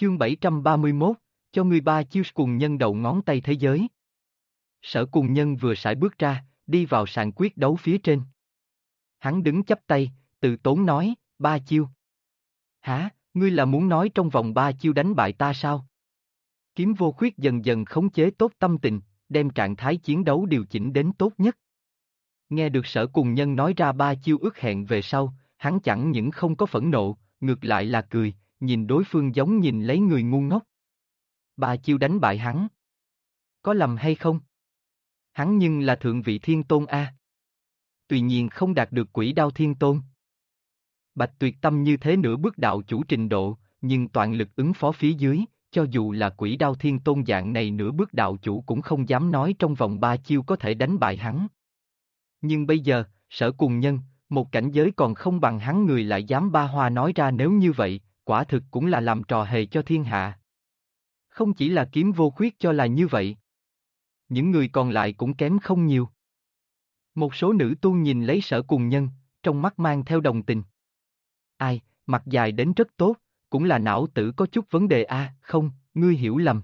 Chương 731, cho ngươi ba chiêu cùng nhân đầu ngón tay thế giới. Sở cùng nhân vừa sải bước ra, đi vào sàn quyết đấu phía trên. Hắn đứng chắp tay, từ tốn nói, ba chiêu. Hả, ngươi là muốn nói trong vòng ba chiêu đánh bại ta sao? Kiếm vô khuyết dần dần khống chế tốt tâm tình, đem trạng thái chiến đấu điều chỉnh đến tốt nhất. Nghe được sở cùng nhân nói ra ba chiêu ước hẹn về sau, hắn chẳng những không có phẫn nộ, ngược lại là cười, nhìn đối phương giống nhìn lấy người ngu ngốc. Ba chiêu đánh bại hắn. Có lầm hay không? Hắn nhưng là thượng vị thiên tôn a. Tuy nhiên không đạt được quỷ đao thiên tôn. Bạch Tuyệt Tâm như thế nửa bước đạo chủ trình độ, nhưng toàn lực ứng phó phía dưới, cho dù là quỷ đao thiên tôn dạng này nửa bước đạo chủ cũng không dám nói trong vòng ba chiêu có thể đánh bại hắn. Nhưng bây giờ, sở cùng nhân, một cảnh giới còn không bằng hắn người lại dám ba hoa nói ra nếu như vậy, quả thực cũng là làm trò hề cho thiên hạ. Không chỉ là kiếm vô khuyết cho là như vậy. Những người còn lại cũng kém không nhiều. Một số nữ tu nhìn lấy sở cùng nhân, trong mắt mang theo đồng tình. Ai, mặt dài đến rất tốt, cũng là não tử có chút vấn đề a, không, ngươi hiểu lầm.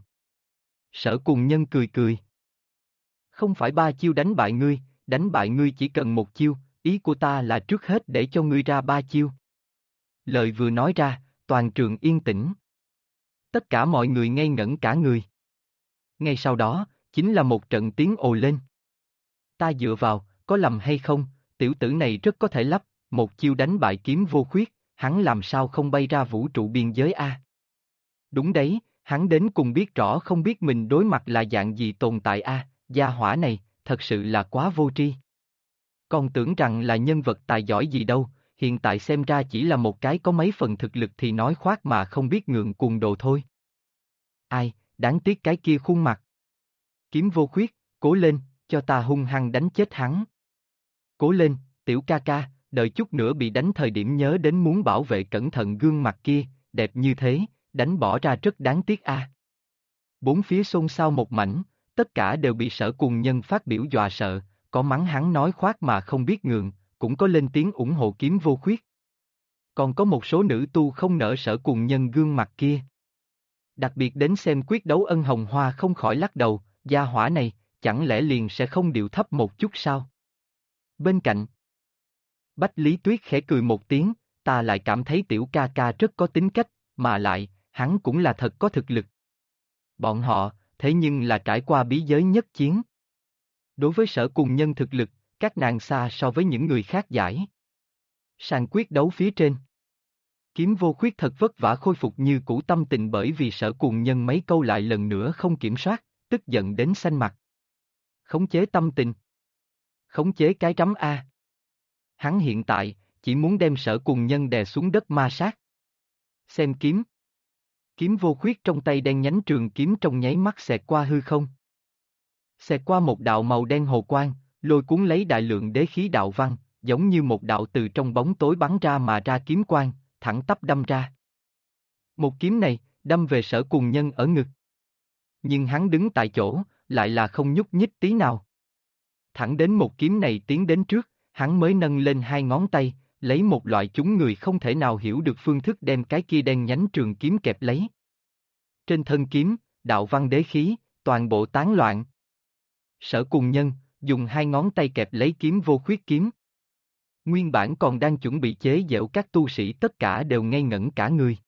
Sở cùng nhân cười cười. Không phải ba chiêu đánh bại ngươi chỉ cần một chiêu, ý của ta là trước hết để cho ngươi ra ba chiêu. Lời vừa nói ra, toàn trường yên tĩnh. Tất cả mọi người ngây ngẩn cả người. Ngay sau đó, chính là một trận tiếng ồ lên. Ta dựa vào, có lầm hay không, tiểu tử này rất có thể lắp, một chiêu đánh bại kiếm vô khuyết, hắn làm sao không bay ra vũ trụ biên giới a? Đúng đấy, hắn đến cùng biết rõ không biết mình đối mặt là dạng gì tồn tại a, gia hỏa này, thật sự là quá vô tri. Còn tưởng rằng là nhân vật tài giỏi gì đâu, hiện tại xem ra chỉ là một cái có mấy phần thực lực thì nói khoác mà không biết ngượng cuồng đồ thôi. Ai, đáng tiếc cái kia khuôn mặt. Kiếm vô khuyết, cố lên, cho ta hung hăng đánh chết hắn. Cố lên, tiểu ca ca, đợi chút nữa bị đánh thời điểm nhớ đến muốn bảo vệ cẩn thận gương mặt kia, đẹp như thế, đánh bỏ ra rất đáng tiếc a. Bốn phía xôn xao một mảnh, tất cả đều bị sở cùng nhân phát biểu dọa sợ, có mắng hắn nói khoác mà không biết ngượng, cũng có lên tiếng ủng hộ kiếm vô khuyết. Còn có một số nữ tu không nỡ sở cùng nhân gương mặt kia. Đặc biệt đến xem quyết đấu Ân Hồng Hoa không khỏi lắc đầu, gia hỏa này, chẳng lẽ liền sẽ không điệu thấp một chút sao? Bên cạnh, Bách Lý Tuyết khẽ cười một tiếng, ta lại cảm thấy tiểu ca ca rất có tính cách, mà lại, hắn cũng là thật có thực lực. Bọn họ, thế nhưng là trải qua bí giới nhất chiến. Đối với sở cùng nhân thực lực, các nàng xa so với những người khác giải. Sàn quyết đấu phía trên. Kiếm vô khuyết thật vất vả khôi phục như cũ tâm tình bởi vì sở cùng nhân mấy câu lại lần nữa không kiểm soát, tức giận đến xanh mặt. Khống chế tâm tình. Khống chế cái trắm A. Hắn hiện tại, chỉ muốn đem sở cùng nhân đè xuống đất ma sát. Xem kiếm. Kiếm vô khuyết trong tay đen nhánh trường kiếm trong nháy mắt xẹt qua hư không. Xẹt qua một đạo màu đen hồ quang, lôi cuốn lấy đại lượng đế khí đạo văn, giống như một đạo từ trong bóng tối bắn ra mà ra kiếm quang, thẳng tắp đâm ra. Một kiếm này, đâm về sở cùng nhân ở ngực. Nhưng hắn đứng tại chỗ, lại là không nhúc nhích tí nào. Thẳng đến một kiếm này tiến đến trước, hắn mới nâng lên hai ngón tay, lấy một loại chúng người không thể nào hiểu được phương thức đem cái kia đen nhánh trường kiếm kẹp lấy. Trên thân kiếm, đạo văn đế khí, toàn bộ tán loạn. Sở cùng nhân, dùng hai ngón tay kẹp lấy kiếm vô khuyết kiếm. Nguyên bản còn đang chuẩn bị chế giễu các tu sĩ tất cả đều ngây ngẩn cả người.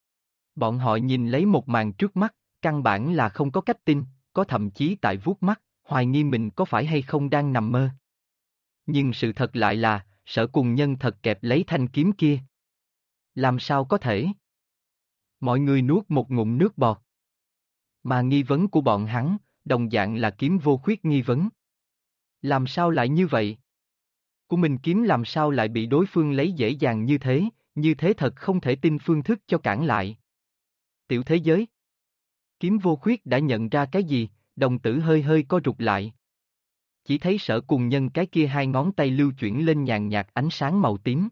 Bọn họ nhìn lấy một màn trước mắt, căn bản là không có cách tin, có thậm chí tại vuốt mắt, hoài nghi mình có phải hay không đang nằm mơ. Nhưng sự thật lại là, sở cùng nhân thật kẹp lấy thanh kiếm kia. Làm sao có thể? Mọi người nuốt một ngụm nước bọt. Mà nghi vấn của bọn hắn, đồng dạng là kiếm vô khuyết nghi vấn. Làm sao lại như vậy? Của mình kiếm làm sao lại bị đối phương lấy dễ dàng như thế thật không thể tin phương thức cho cản lại. Tiểu thế giới. Kiếm vô khuyết đã nhận ra cái gì, đồng tử hơi hơi co rụt lại. Chỉ thấy sở cùng nhân cái kia hai ngón tay lưu chuyển lên nhàn nhạt ánh sáng màu tím.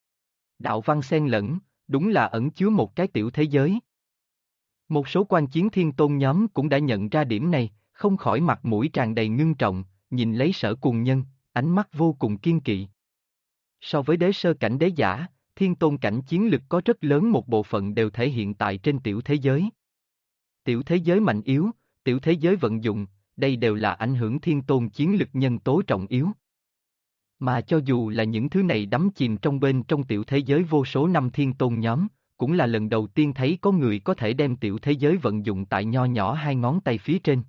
Đạo văn xen lẫn, đúng là ẩn chứa một cái tiểu thế giới. Một số quan chiến thiên tôn nhóm cũng đã nhận ra điểm này, không khỏi mặt mũi tràn đầy ngưng trọng, nhìn lấy sở cùng nhân, ánh mắt vô cùng kiên kỵ. So với đế sơ cảnh đế giả, Thiên tôn cảnh chiến lực có rất lớn một bộ phận đều thể hiện tại trên tiểu thế giới. Tiểu thế giới mạnh yếu, tiểu thế giới vận dụng, đây đều là ảnh hưởng thiên tôn chiến lực nhân tố trọng yếu. Mà cho dù là những thứ này đắm chìm trong bên trong tiểu thế giới vô số năm thiên tôn nhóm, cũng là lần đầu tiên thấy có người có thể đem tiểu thế giới vận dụng tại nho nhỏ hai ngón tay phía trên.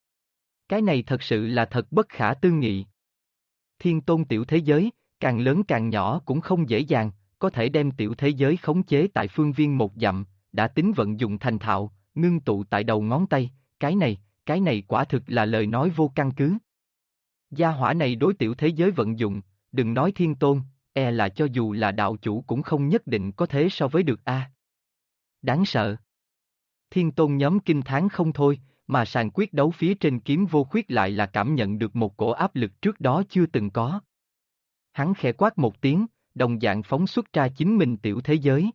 Cái này thật sự là thật bất khả tư nghị. Thiên tôn tiểu thế giới, càng lớn càng nhỏ cũng không dễ dàng, có thể đem tiểu thế giới khống chế tại phương viên một dặm, đã tính vận dụng thành thạo, ngưng tụ tại đầu ngón tay, cái này quả thực là lời nói vô căn cứ. Gia hỏa này đối tiểu thế giới vận dụng, đừng nói thiên tôn, là cho dù là đạo chủ cũng không nhất định có thế so với được a. Đáng sợ. Thiên tôn nhóm kinh thán không thôi, mà sàn quyết đấu phía trên Kiếm Vô Khuyết lại là cảm nhận được một cổ áp lực trước đó chưa từng có. Hắn khẽ quát một tiếng, đồng dạng phóng xuất ra chính mình tiểu thế giới.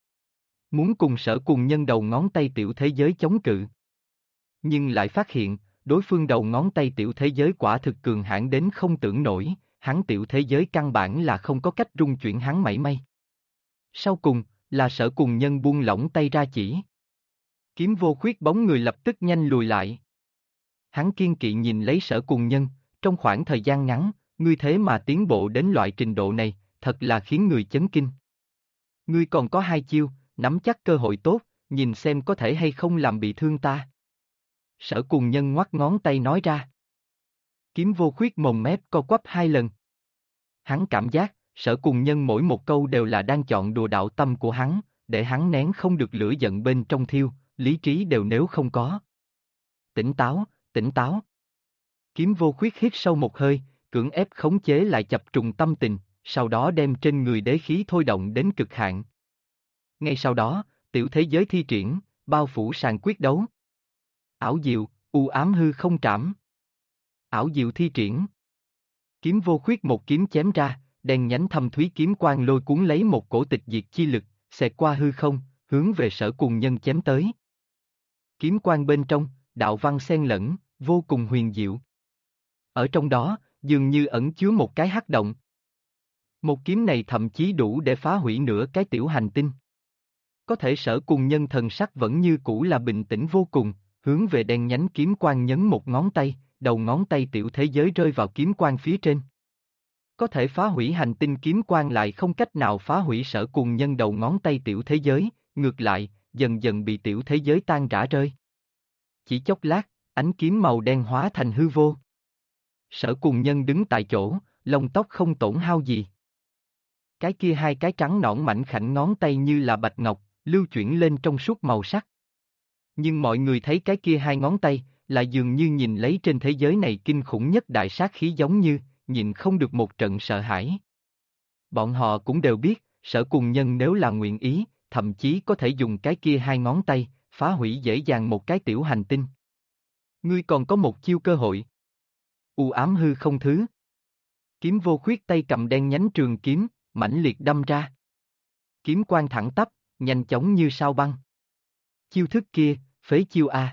Muốn cùng Sở Cùng Nhân đầu ngón tay tiểu thế giới chống cự. Nhưng lại phát hiện, đối phương đầu ngón tay tiểu thế giới quả thực cường hãn đến không tưởng nổi, hắn tiểu thế giới căn bản là không có cách rung chuyển hắn mảy may. Sau cùng, là Sở Cùng Nhân buông lỏng tay ra chỉ. Kiếm Vô Khuyết bóng người lập tức nhanh lùi lại. Hắn kiên kỵ nhìn lấy Sở Cùng Nhân, trong khoảng thời gian ngắn, ngươi thế mà tiến bộ đến loại trình độ này, thật là khiến người chấn kinh. Ngươi còn có hai chiêu, nắm chắc cơ hội tốt, nhìn xem có thể hay không làm bị thương ta. Sở Cùng Nhân ngoắc ngón tay nói ra. Kiếm Vô Khuyết mồm mép co quắp hai lần. Hắn cảm giác, Sở Cùng Nhân mỗi một câu đều là đang chọn đùa đạo tâm của hắn, để hắn nén không được lửa giận bên trong thiêu, lý trí đều nếu không có. Tỉnh táo, tỉnh táo. Kiếm Vô Khuyết hít sâu một hơi, cưỡng ép khống chế lại chập trùng tâm tình, sau đó đem trên người đế khí thôi động đến cực hạn. Ngay sau đó, tiểu thế giới thi triển, bao phủ sàn quyết đấu. Ảo diệu, u ám hư không trảm. Ảo diệu thi triển. Kiếm Vô Khuyết một kiếm chém ra, đen nhánh thâm thúy kiếm quang lôi cuốn lấy một cổ tịch diệt chi lực, xẹt qua hư không, hướng về Sở Cùng Nhân chém tới. Kiếm quang bên trong, đạo văn xen lẫn, vô cùng huyền diệu. Ở trong đó, dường như ẩn chứa một cái hắc động. Một kiếm này thậm chí đủ để phá hủy nửa cái tiểu hành tinh. Có thể Sở Cùng Nhân thần sắc vẫn như cũ là bình tĩnh vô cùng, hướng về đen nhánh kiếm quang nhấn một ngón tay, đầu ngón tay tiểu thế giới rơi vào kiếm quang phía trên. Có thể phá hủy hành tinh kiếm quang lại không cách nào phá hủy Sở Cùng Nhân đầu ngón tay tiểu thế giới, ngược lại, dần dần bị tiểu thế giới tan rã rơi. Chỉ chốc lát, ánh kiếm màu đen hóa thành hư vô. Sở Cùng Nhân đứng tại chỗ, lông tóc không tổn hao gì. Cái kia hai cái trắng nõn mảnh khảnh ngón tay như là bạch ngọc, lưu chuyển lên trong suốt màu sắc. Nhưng mọi người thấy cái kia hai ngón tay, lại dường như nhìn lấy trên thế giới này kinh khủng nhất đại sát khí giống như, nhìn không được một trận sợ hãi. Bọn họ cũng đều biết, Sở Cùng Nhân nếu là nguyện ý, thậm chí có thể dùng cái kia hai ngón tay, phá hủy dễ dàng một cái tiểu hành tinh. Ngươi còn có một chiêu cơ hội. U ám hư không thứ. Kiếm Vô Khuyết tay cầm đen nhánh trường kiếm, mãnh liệt đâm ra. Kiếm quang thẳng tắp, nhanh chóng như sao băng. Chiêu thức kia, phế chiêu A.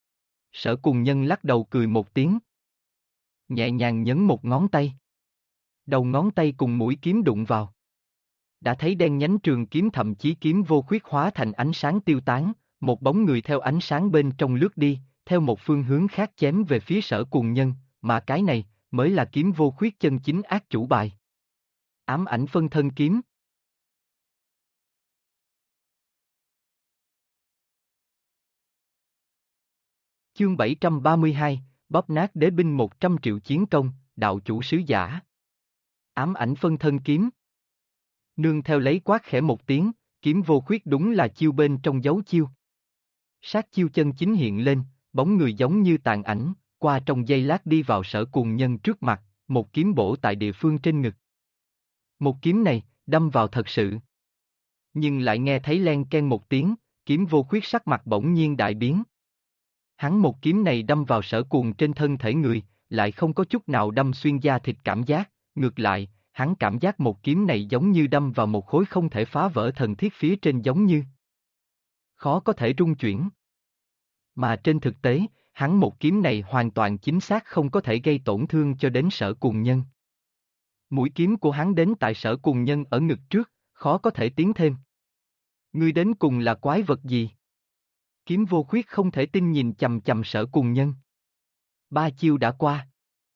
Sở Cùng Nhân lắc đầu cười một tiếng. Nhẹ nhàng nhấn một ngón tay. Đầu ngón tay cùng mũi kiếm đụng vào. Đã thấy đen nhánh trường kiếm thậm chí kiếm Vô Khuyết hóa thành ánh sáng tiêu tán, một bóng người theo ánh sáng bên trong lướt đi, theo một phương hướng khác chém về phía Sở Cùng Nhân, mà cái này, mới là kiếm Vô Khuyết chân chính ác chủ bài. Ám ảnh phân thân kiếm. Chương 732, bóp nát đế binh 100 triệu chiến công, đạo chủ sứ giả. Ám ảnh phân thân kiếm. Nương theo lấy quát khẽ một tiếng, kiếm Vô Khuyết đúng là chiêu bên trong dấu chiêu. Sát chiêu chân chính hiện lên, bóng người giống như tàn ảnh, qua trong giây lát đi vào Sở Cùng Nhân trước mặt, một kiếm bổ tại địa phương trên ngực. Một kiếm này, đâm vào thật sự. Nhưng lại nghe thấy len ken một tiếng, kiếm Vô Khuyết sắc mặt bỗng nhiên đại biến. Hắn một kiếm này đâm vào Sở Cùng trên thân thể người, lại không có chút nào đâm xuyên da thịt cảm giác, ngược lại, hắn cảm giác một kiếm này giống như đâm vào một khối không thể phá vỡ thần thiết phía trên giống như khó có thể rung chuyển. Mà trên thực tế, hắn một kiếm này hoàn toàn chính xác không có thể gây tổn thương cho đến Sở Cùng Nhân. Mũi kiếm của hắn đến tại Sở Cùng Nhân ở ngực trước, khó có thể tiến thêm. Ngươi đến cùng là quái vật gì? Kiếm Vô Khuyết không thể tin nhìn chằm chằm Sở Cùng Nhân. 3 chiêu đã qua.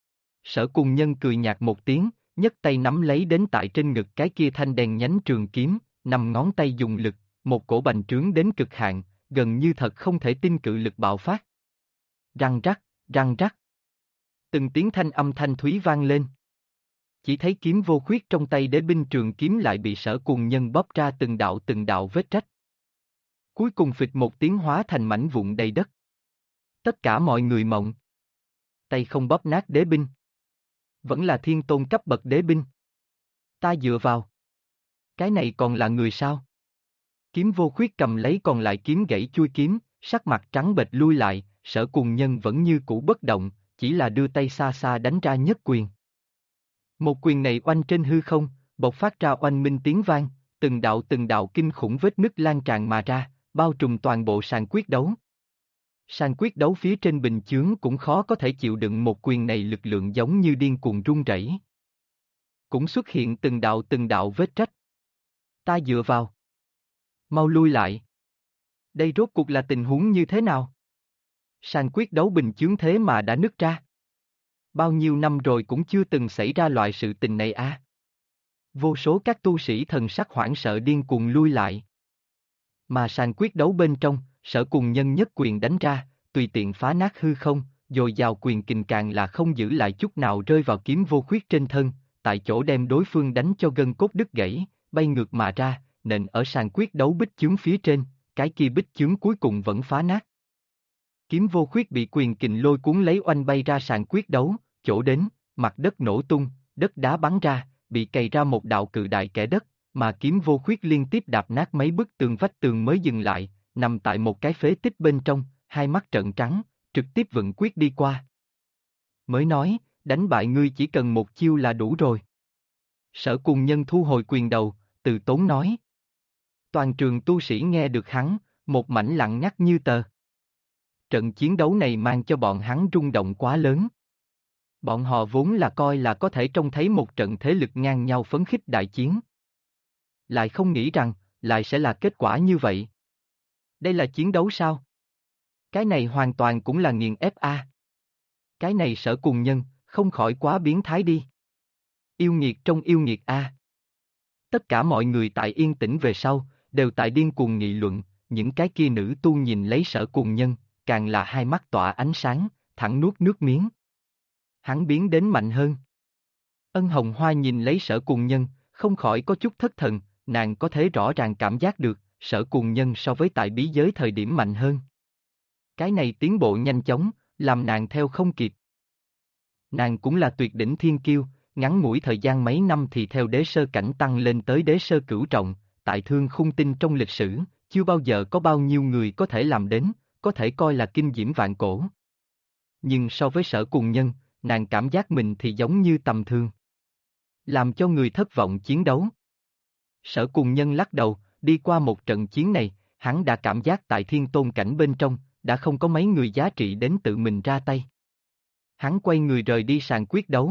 Sở Cùng Nhân cười nhạt một tiếng, nhấc tay nắm lấy đến tại trên ngực cái kia thanh đèn nhánh trường kiếm, 5 ngón tay dùng lực, một cổ bành trướng đến cực hạn, gần như thật không thể tin cự lực bạo phát. Răng rắc, răng rắc. Từng tiếng thanh âm thanh thúy vang lên. Chỉ thấy kiếm Vô Khuyết trong tay đế binh trường kiếm lại bị Sở Cùng Nhân bóp ra từng đạo vết rách. Cuối cùng phịch một tiếng hóa thành mảnh vụn đầy đất. Tất cả mọi người mộng. Tay không bóp nát đế binh. Vẫn là thiên tôn cấp bậc đế binh. Ta dựa vào. Cái này còn là người sao? Kiếm Vô Khuyết cầm lấy còn lại kiếm gãy chui kiếm, sắc mặt trắng bệch lui lại, Sở Cùng Nhân vẫn như cũ bất động, chỉ là đưa tay xa xa đánh ra nhất quyền. Một quyền này oanh trên hư không, bộc phát ra oanh minh tiếng vang, từng đạo kinh khủng vết nứt lan tràn mà ra, bao trùm toàn bộ sàn quyết đấu. Sàn quyết đấu phía trên bình chướng cũng khó có thể chịu đựng một quyền này, lực lượng giống như điên cuồng rung rẩy. Cũng xuất hiện từng đạo vết rách. Ta dựa vào. Mau lui lại. Đây rốt cuộc là tình huống như thế nào? Sàn quyết đấu bình chướng thế mà đã nứt ra. Bao nhiêu năm rồi cũng chưa từng xảy ra loại sự tình này à? Vô số các tu sĩ thần sắc hoảng sợ điên cuồng lui lại. Mà sàn quyết đấu bên trong, Sở Cùng Nhân nhất quyền đánh ra, tùy tiện phá nát hư không, dồi dào quyền kình càng là không giữ lại chút nào rơi vào kiếm Vô Khuyết trên thân, tại chỗ đem đối phương đánh cho gân cốt đứt gãy, bay ngược mà ra, nện ở sàn quyết đấu bích chướng phía trên, cái kia bích chướng cuối cùng vẫn phá nát. Kiếm Vô Khuyết bị quyền kình lôi cuốn lấy oanh bay ra sàn quyết đấu, chỗ đến, mặt đất nổ tung, đất đá bắn ra, bị cày ra một đạo cự đại kẽ đất, mà kiếm Vô Khuyết liên tiếp đạp nát mấy bức tường vách tường mới dừng lại, nằm tại một cái phế tích bên trong, hai mắt trợn trắng, trực tiếp vận quyết đi qua. Mới nói, đánh bại ngươi chỉ cần một chiêu là đủ rồi. Sở Cùng Nhân thu hồi quyền đầu, từ tốn nói. Toàn trường tu sĩ nghe được hắn, một mảnh lặng ngắt như tờ. Trận chiến đấu này mang cho bọn hắn rung động quá lớn. Bọn họ vốn là coi là có thể trông thấy một trận thế lực ngang nhau phấn khích đại chiến. Lại không nghĩ rằng, lại sẽ là kết quả như vậy. Đây là chiến đấu sao? Cái này hoàn toàn cũng là nghiền ép a. Cái này Sở Cùng Nhân, không khỏi quá biến thái đi. Yêu nghiệt trong yêu nghiệt a. Tất cả mọi người tại yên tĩnh về sau, đều tại điên cuồng nghị luận, những cái kia nữ tu nhìn lấy Sở Cùng Nhân, càng là hai mắt tỏa ánh sáng, thẳng nuốt nước miếng. Hắn biến đến mạnh hơn. Ân Hồng Hoa nhìn lấy Sở Cùng Nhân, không khỏi có chút thất thần, nàng có thể rõ ràng cảm giác được, Sở Cùng Nhân so với tại bí giới thời điểm mạnh hơn. Cái này tiến bộ nhanh chóng, làm nàng theo không kịp. Nàng cũng là tuyệt đỉnh thiên kiêu, ngắn ngủi thời gian mấy năm thì theo đế sơ cảnh tăng lên tới đế sơ cửu trọng, tại Thương Khung Tinh trong lịch sử, chưa bao giờ có bao nhiêu người có thể làm đến, có thể coi là kinh diễm vạn cổ. Nhưng so với Sở Cùng Nhân, nàng cảm giác mình thì giống như tầm thường. Làm cho người thất vọng chiến đấu. Sở Cùng Nhân lắc đầu, đi qua một trận chiến này, hắn đã cảm giác tại thiên tôn cảnh bên trong, đã không có mấy người giá trị đến tự mình ra tay. Hắn quay người rời đi sàn quyết đấu.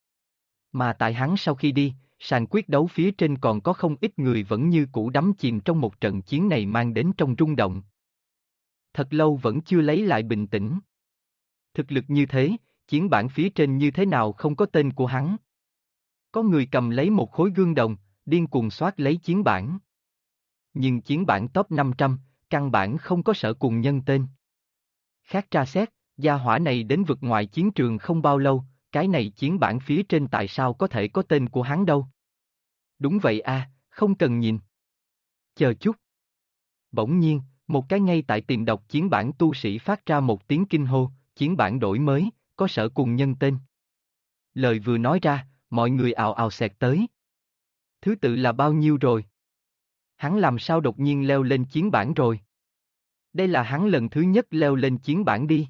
Mà tại hắn sau khi đi, sàn quyết đấu phía trên còn có không ít người vẫn như cũ đắm chìm trong một trận chiến này mang đến trong rung động. Thật lâu vẫn chưa lấy lại bình tĩnh. Thực lực như thế, chiến bản phía trên như thế nào không có tên của hắn. Có người cầm lấy một khối gương đồng, điên cuồng soát lấy chiến bản. Nhưng chiến bản top 500, căn bản không có Sở Cùng Nhân tên. Khác tra xét, gia hỏa này đến vực ngoài chiến trường không bao lâu, cái này chiến bản phía trên tại sao có thể có tên của hắn đâu? Đúng vậy a, không cần nhìn. Chờ chút. Bỗng nhiên, một cái ngay tại tiệm đọc chiến bản tu sĩ phát ra một tiếng kinh hô, chiến bản đổi mới, có Sở Cùng Nhân tên. Lời vừa nói ra, mọi người ào ào xẹt tới. Thứ tự là bao nhiêu rồi? Hắn làm sao đột nhiên leo lên chiến bản rồi? Đây là hắn lần thứ nhất leo lên chiến bản đi.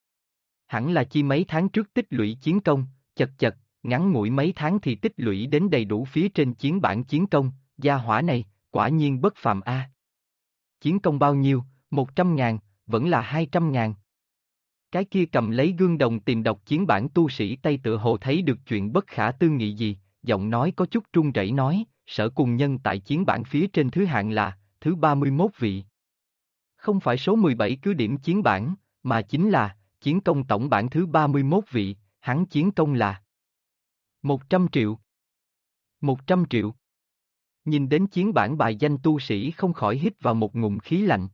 Hẳn là chi mấy tháng trước tích lũy chiến công, chật chật, ngắn ngủi mấy tháng thì tích lũy đến đầy đủ phía trên chiến bản chiến công, gia hỏa này, quả nhiên bất phàm a. Chiến công bao nhiêu, 100.000, vẫn là 200.000. Cái kia cầm lấy gương đồng tìm đọc chiến bản tu sĩ Tây tựa hồ thấy được chuyện bất khả tư nghị gì, giọng nói có chút run rẩy nói, Sở Cùng Nhân tại chiến bản phía trên thứ hạng là thứ 31 vị. Không phải số 17 cứ điểm chiến bản, mà chính là chiến công tổng bản thứ 31 vị, hắn chiến công là 100 triệu. 100 triệu. Nhìn đến chiến bản bài danh tu sĩ không khỏi hít vào một ngụm khí lạnh.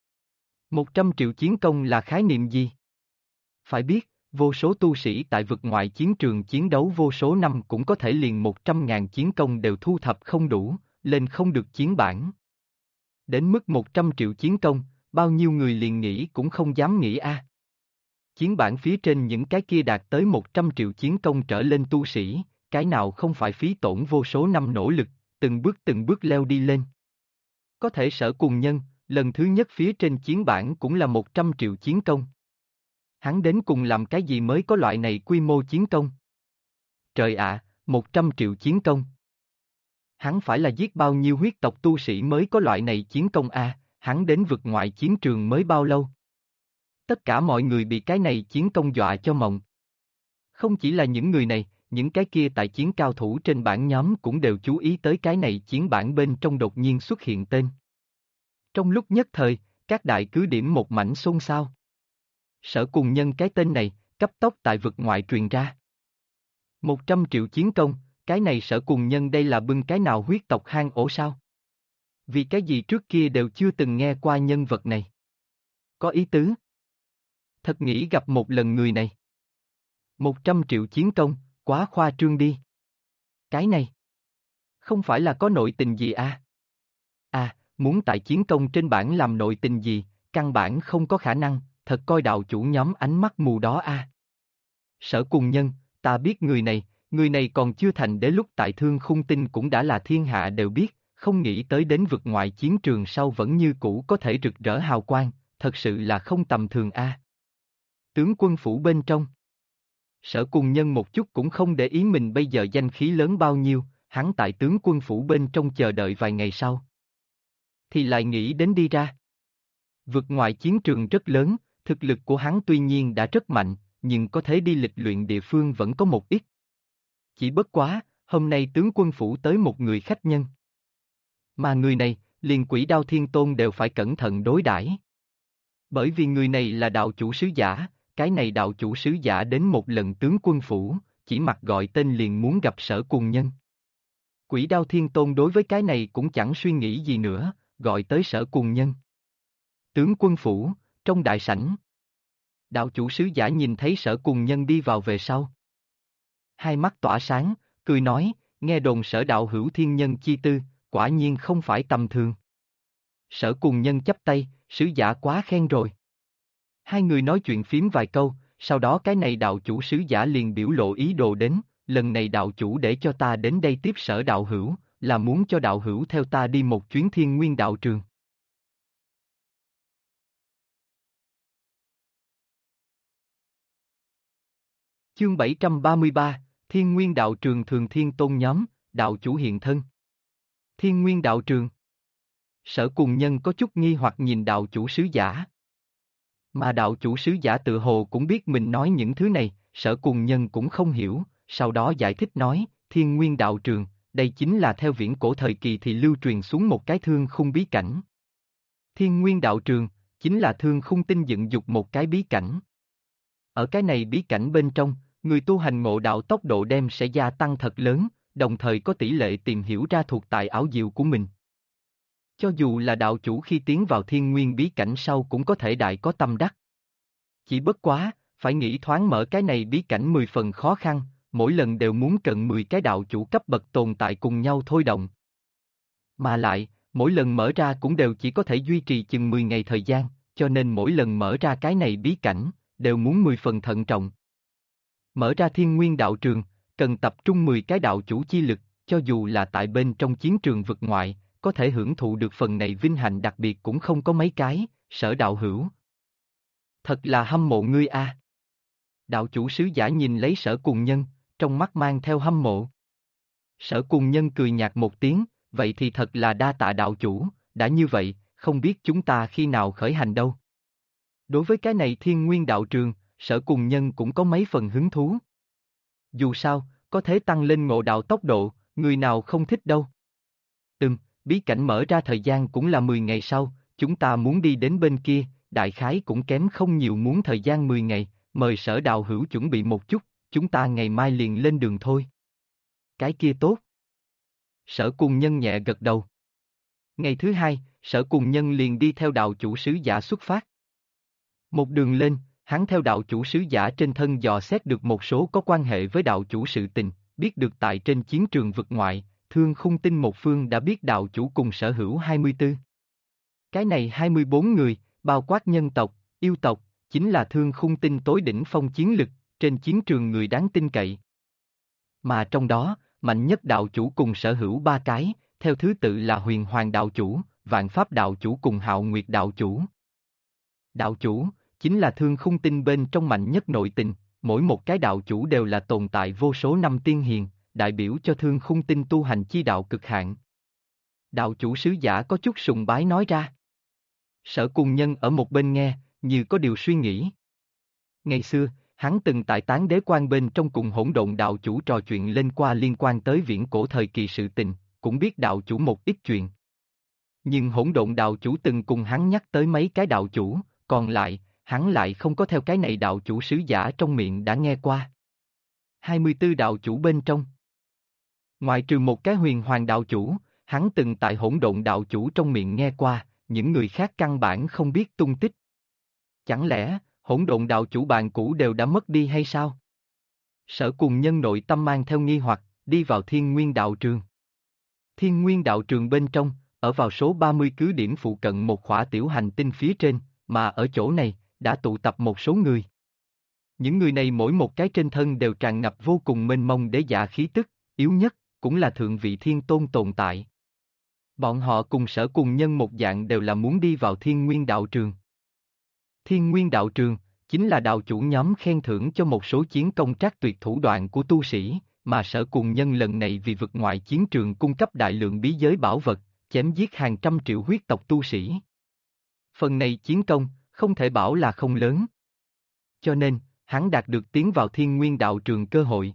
100 triệu chiến công là khái niệm gì? Phải biết, vô số tu sĩ tại vực ngoại chiến trường chiến đấu vô số năm cũng có thể liền 100.000 chiến công đều thu thập không đủ, lên không được chiến bản. Đến mức 100 triệu chiến công, bao nhiêu người liền nghĩ cũng không dám nghĩ a. Chiến bản phía trên những cái kia đạt tới 100 triệu chiến công trở lên tu sĩ, cái nào không phải phí tổn vô số năm nỗ lực, từng bước leo đi lên. Có thể Sở Cùng Nhân, lần thứ nhất phía trên chiến bản cũng là 100 triệu chiến công. Hắn đến cùng làm cái gì mới có loại này quy mô chiến công? Trời ạ, 100 triệu chiến công. Hắn phải là giết bao nhiêu huyết tộc tu sĩ mới có loại này chiến công a? Hắn đến vực ngoại chiến trường mới bao lâu? Tất cả mọi người bị cái này chiến công dọa cho mộng. Không chỉ là những người này, những cái kia tại chiến cao thủ trên bảng nhóm cũng đều chú ý tới cái này chiến bản bên trong đột nhiên xuất hiện tên. Trong lúc nhất thời, các đại cứ điểm một mảnh xôn xao. Sở Cùng Nhân cái tên này, cấp tốc tại vực ngoại truyền ra. 100 triệu chiến công, cái này Sở Cùng Nhân đây là bưng cái nào huyết tộc hang ổ sao? Vì cái gì trước kia đều chưa từng nghe qua nhân vật này. Có ý tứ. Thật nghĩ gặp một lần người này. 100 triệu chiến công, quá khoa trương đi. Cái này, không phải là có nội tình gì à? À, muốn tại chiến công trên bảng làm nội tình gì, căn bản không có khả năng, thật coi đạo chủ nhóm ánh mắt mù đó à. Sở Cùng Nhân, ta biết người này còn chưa thành đế lúc tại Thương Khung Tinh cũng đã là thiên hạ đều biết, không nghĩ tới đến vực ngoại chiến trường sau vẫn như cũ có thể rực rỡ hào quang, thật sự là không tầm thường a. Tướng quân phủ bên trong. Sở Cùng Nhân một chút cũng không để ý mình bây giờ danh khí lớn bao nhiêu, hắn tại tướng quân phủ bên trong chờ đợi vài ngày sau. Thì lại nghĩ đến đi ra. Vực ngoại chiến trường rất lớn, thực lực của hắn tuy nhiên đã rất mạnh, nhưng có thể đi lịch luyện địa phương vẫn có một ít. Chỉ bất quá, hôm nay tướng quân phủ tới một người khách nhân. Mà người này, liền Quỷ Đao Thiên Tôn đều phải cẩn thận đối đãi. Bởi vì người này là đạo chủ sứ giả, cái này đạo chủ sứ giả đến một lần tướng quân phủ, chỉ mặc gọi tên liền muốn gặp Sở Cùng Nhân. Quỷ Đao Thiên Tôn đối với cái này cũng chẳng suy nghĩ gì nữa, gọi tới Sở Cùng Nhân. Tướng quân phủ, trong đại sảnh. Đạo chủ sứ giả nhìn thấy Sở Cùng Nhân đi vào về sau. Hai mắt tỏa sáng, cười nói, nghe đồn Sở đạo hữu thiên nhân chi tư, quả nhiên không phải tầm thường. Sở Cùng Nhân chắp tay, sứ giả quá khen rồi. Hai người nói chuyện phím vài câu, sau đó cái này đạo chủ sứ giả liền biểu lộ ý đồ đến, lần này đạo chủ để cho ta đến đây tiếp Sở đạo hữu, là muốn cho đạo hữu theo ta đi một chuyến Thiên Nguyên đạo trường. Chương 733, Thiên Nguyên đạo trường Thường Thiên Tôn nhóm, đạo chủ hiện thân. Thiên Nguyên đạo trường. Sở Cùng Nhân có chút nghi hoặc nhìn đạo chủ sứ giả. Mà đạo chủ sứ giả tự hồ cũng biết mình nói những thứ này, Sở Cùng Nhân cũng không hiểu, sau đó giải thích nói, Thiên Nguyên đạo trường, đây chính là theo viễn cổ thời kỳ thì lưu truyền xuống một cái thương khung bí cảnh. Thiên Nguyên đạo trường, chính là Thương Khung Tinh dựng dục một cái bí cảnh. Ở cái này bí cảnh bên trong, người tu hành ngộ đạo tốc độ đem sẽ gia tăng thật lớn, đồng thời có tỷ lệ tìm hiểu ra thuộc tại ảo diệu của mình. Cho dù là đạo chủ khi tiến vào thiên nguyên bí cảnh sau cũng có thể đại có tâm đắc. Chỉ bất quá, phải nghĩ thoáng mở cái này bí cảnh 10 phần khó khăn, mỗi lần đều muốn cần 10 cái đạo chủ cấp bậc tồn tại cùng nhau thôi động. Mà lại, mỗi lần mở ra cũng đều chỉ có thể duy trì chừng 10 ngày thời gian, cho nên mỗi lần mở ra cái này bí cảnh, đều muốn 10 phần thận trọng. Mở ra thiên nguyên đạo trường, cần tập trung 10 cái đạo chủ chi lực, cho dù là tại bên trong chiến trường vực ngoại, có thể hưởng thụ được phần này vinh hạnh đặc biệt cũng không có mấy cái, Sở đạo hữu. Thật là hâm mộ ngươi a. Đạo chủ sứ giả nhìn lấy Sở Cùng Nhân, trong mắt mang theo hâm mộ. Sở Cùng Nhân cười nhạt một tiếng, vậy thì thật là đa tạ đạo chủ, đã như vậy, không biết chúng ta khi nào khởi hành đâu. Đối với cái này thiên nguyên đạo trường, Sở Cùng Nhân cũng có mấy phần hứng thú. Dù sao, có thể tăng lên ngộ đạo tốc độ, người nào không thích đâu. Bí cảnh mở ra thời gian cũng là 10 ngày sau, chúng ta muốn đi đến bên kia, đại khái cũng kém không nhiều muốn thời gian 10 ngày, mời Sở đạo hữu chuẩn bị một chút, chúng ta ngày mai liền lên đường thôi. Cái kia tốt. Sở Cùng Nhân nhẹ gật đầu. Ngày thứ hai, Sở Cùng Nhân liền đi theo đạo chủ sứ giả xuất phát. Một đường lên, hắn theo đạo chủ sứ giả trên thân dò xét được một số có quan hệ với đạo chủ sự tình, biết được tại trên chiến trường vực ngoại, Thương Khung Tinh một phương đã biết đạo chủ cùng sở hữu 24. Cái này 24 người, bao quát nhân tộc, yêu tộc, chính là Thương Khung Tinh tối đỉnh phong chiến lực, trên chiến trường người đáng tin cậy. Mà trong đó, mạnh nhất đạo chủ cùng sở hữu 3 cái, theo thứ tự là Huyền Hoàng đạo chủ, Vạn Pháp đạo chủ cùng Hạo Nguyệt đạo chủ. Đạo chủ, chính là Thương Khung Tinh bên trong mạnh nhất nội tình, mỗi một cái đạo chủ đều là tồn tại vô số năm tiên hiền, đại biểu cho Thương Khung Tinh tu hành chi đạo cực hạn. Đạo chủ sứ giả có chút sùng bái nói ra. Sở Cùng Nhân ở một bên nghe, như có điều suy nghĩ. Ngày xưa, hắn từng tại Tán Đế Quan bên trong cùng Hỗn Độn đạo chủ trò chuyện lên qua liên quan tới viễn cổ thời kỳ sự tình, cũng biết đạo chủ một ít chuyện. Nhưng Hỗn Độn đạo chủ từng cùng hắn nhắc tới mấy cái đạo chủ, còn lại, hắn lại không có theo cái này đạo chủ sứ giả trong miệng đã nghe qua. 24 đạo chủ bên trong. Ngoại trừ một cái Huyền Hoàng đạo chủ, hắn từng tại Hỗn Độn đạo chủ trong miệng nghe qua, những người khác căn bản không biết tung tích. Chẳng lẽ, Hỗn Độn đạo chủ bạn cũ đều đã mất đi hay sao? Sở Cùng Nhân nội tâm mang theo nghi hoặc, đi vào Thiên Nguyên đạo trường. Thiên Nguyên đạo trường bên trong, ở vào số 30 cứ điểm phụ cận một khỏa tiểu hành tinh phía trên, mà ở chỗ này, đã tụ tập một số người. Những người này mỗi một cái trên thân đều tràn ngập vô cùng mênh mông đế dạ khí tức, yếu nhất, cũng là thượng vị thiên tôn tồn tại. Bọn họ cùng Sở Cùng Nhân một dạng đều là muốn đi vào Thiên Nguyên đạo trường. Thiên Nguyên đạo trường, chính là đạo chủ nhóm khen thưởng cho một số chiến công trác tuyệt thủ đoạn của tu sĩ, mà Sở Cùng Nhân lần này vì vực ngoại chiến trường cung cấp đại lượng bí giới bảo vật, chém giết hàng trăm triệu huyết tộc tu sĩ. Phần này chiến công, không thể bảo là không lớn. Cho nên, hắn đạt được tiến vào Thiên Nguyên đạo trường cơ hội.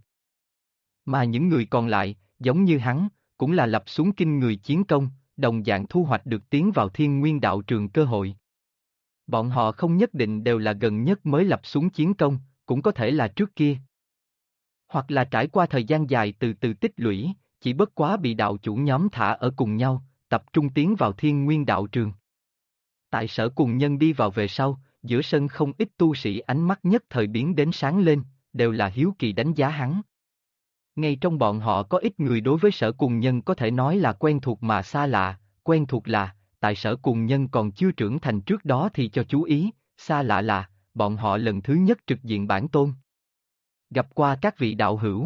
Mà những người còn lại, giống như hắn, cũng là lập xuống kinh người chiến công, đồng dạng thu hoạch được tiến vào Thiên Nguyên đạo trường cơ hội. Bọn họ không nhất định đều là gần nhất mới lập xuống chiến công, cũng có thể là trước kia. Hoặc là trải qua thời gian dài từ từ tích lũy, chỉ bất quá bị đạo chủ nhóm thả ở cùng nhau, tập trung tiến vào Thiên Nguyên đạo trường. Tại Sở Cùng Nhân đi vào về sau, giữa sân không ít tu sĩ ánh mắt nhất thời biến đến sáng lên, đều là hiếu kỳ đánh giá hắn. Ngay trong bọn họ có ít người đối với Sở Cùng Nhân có thể nói là quen thuộc mà xa lạ, quen thuộc là, tại Sở Cùng Nhân còn chưa trưởng thành trước đó thì cho chú ý, xa lạ là, bọn họ lần thứ nhất trực diện bản tôn. Gặp qua các vị đạo hữu.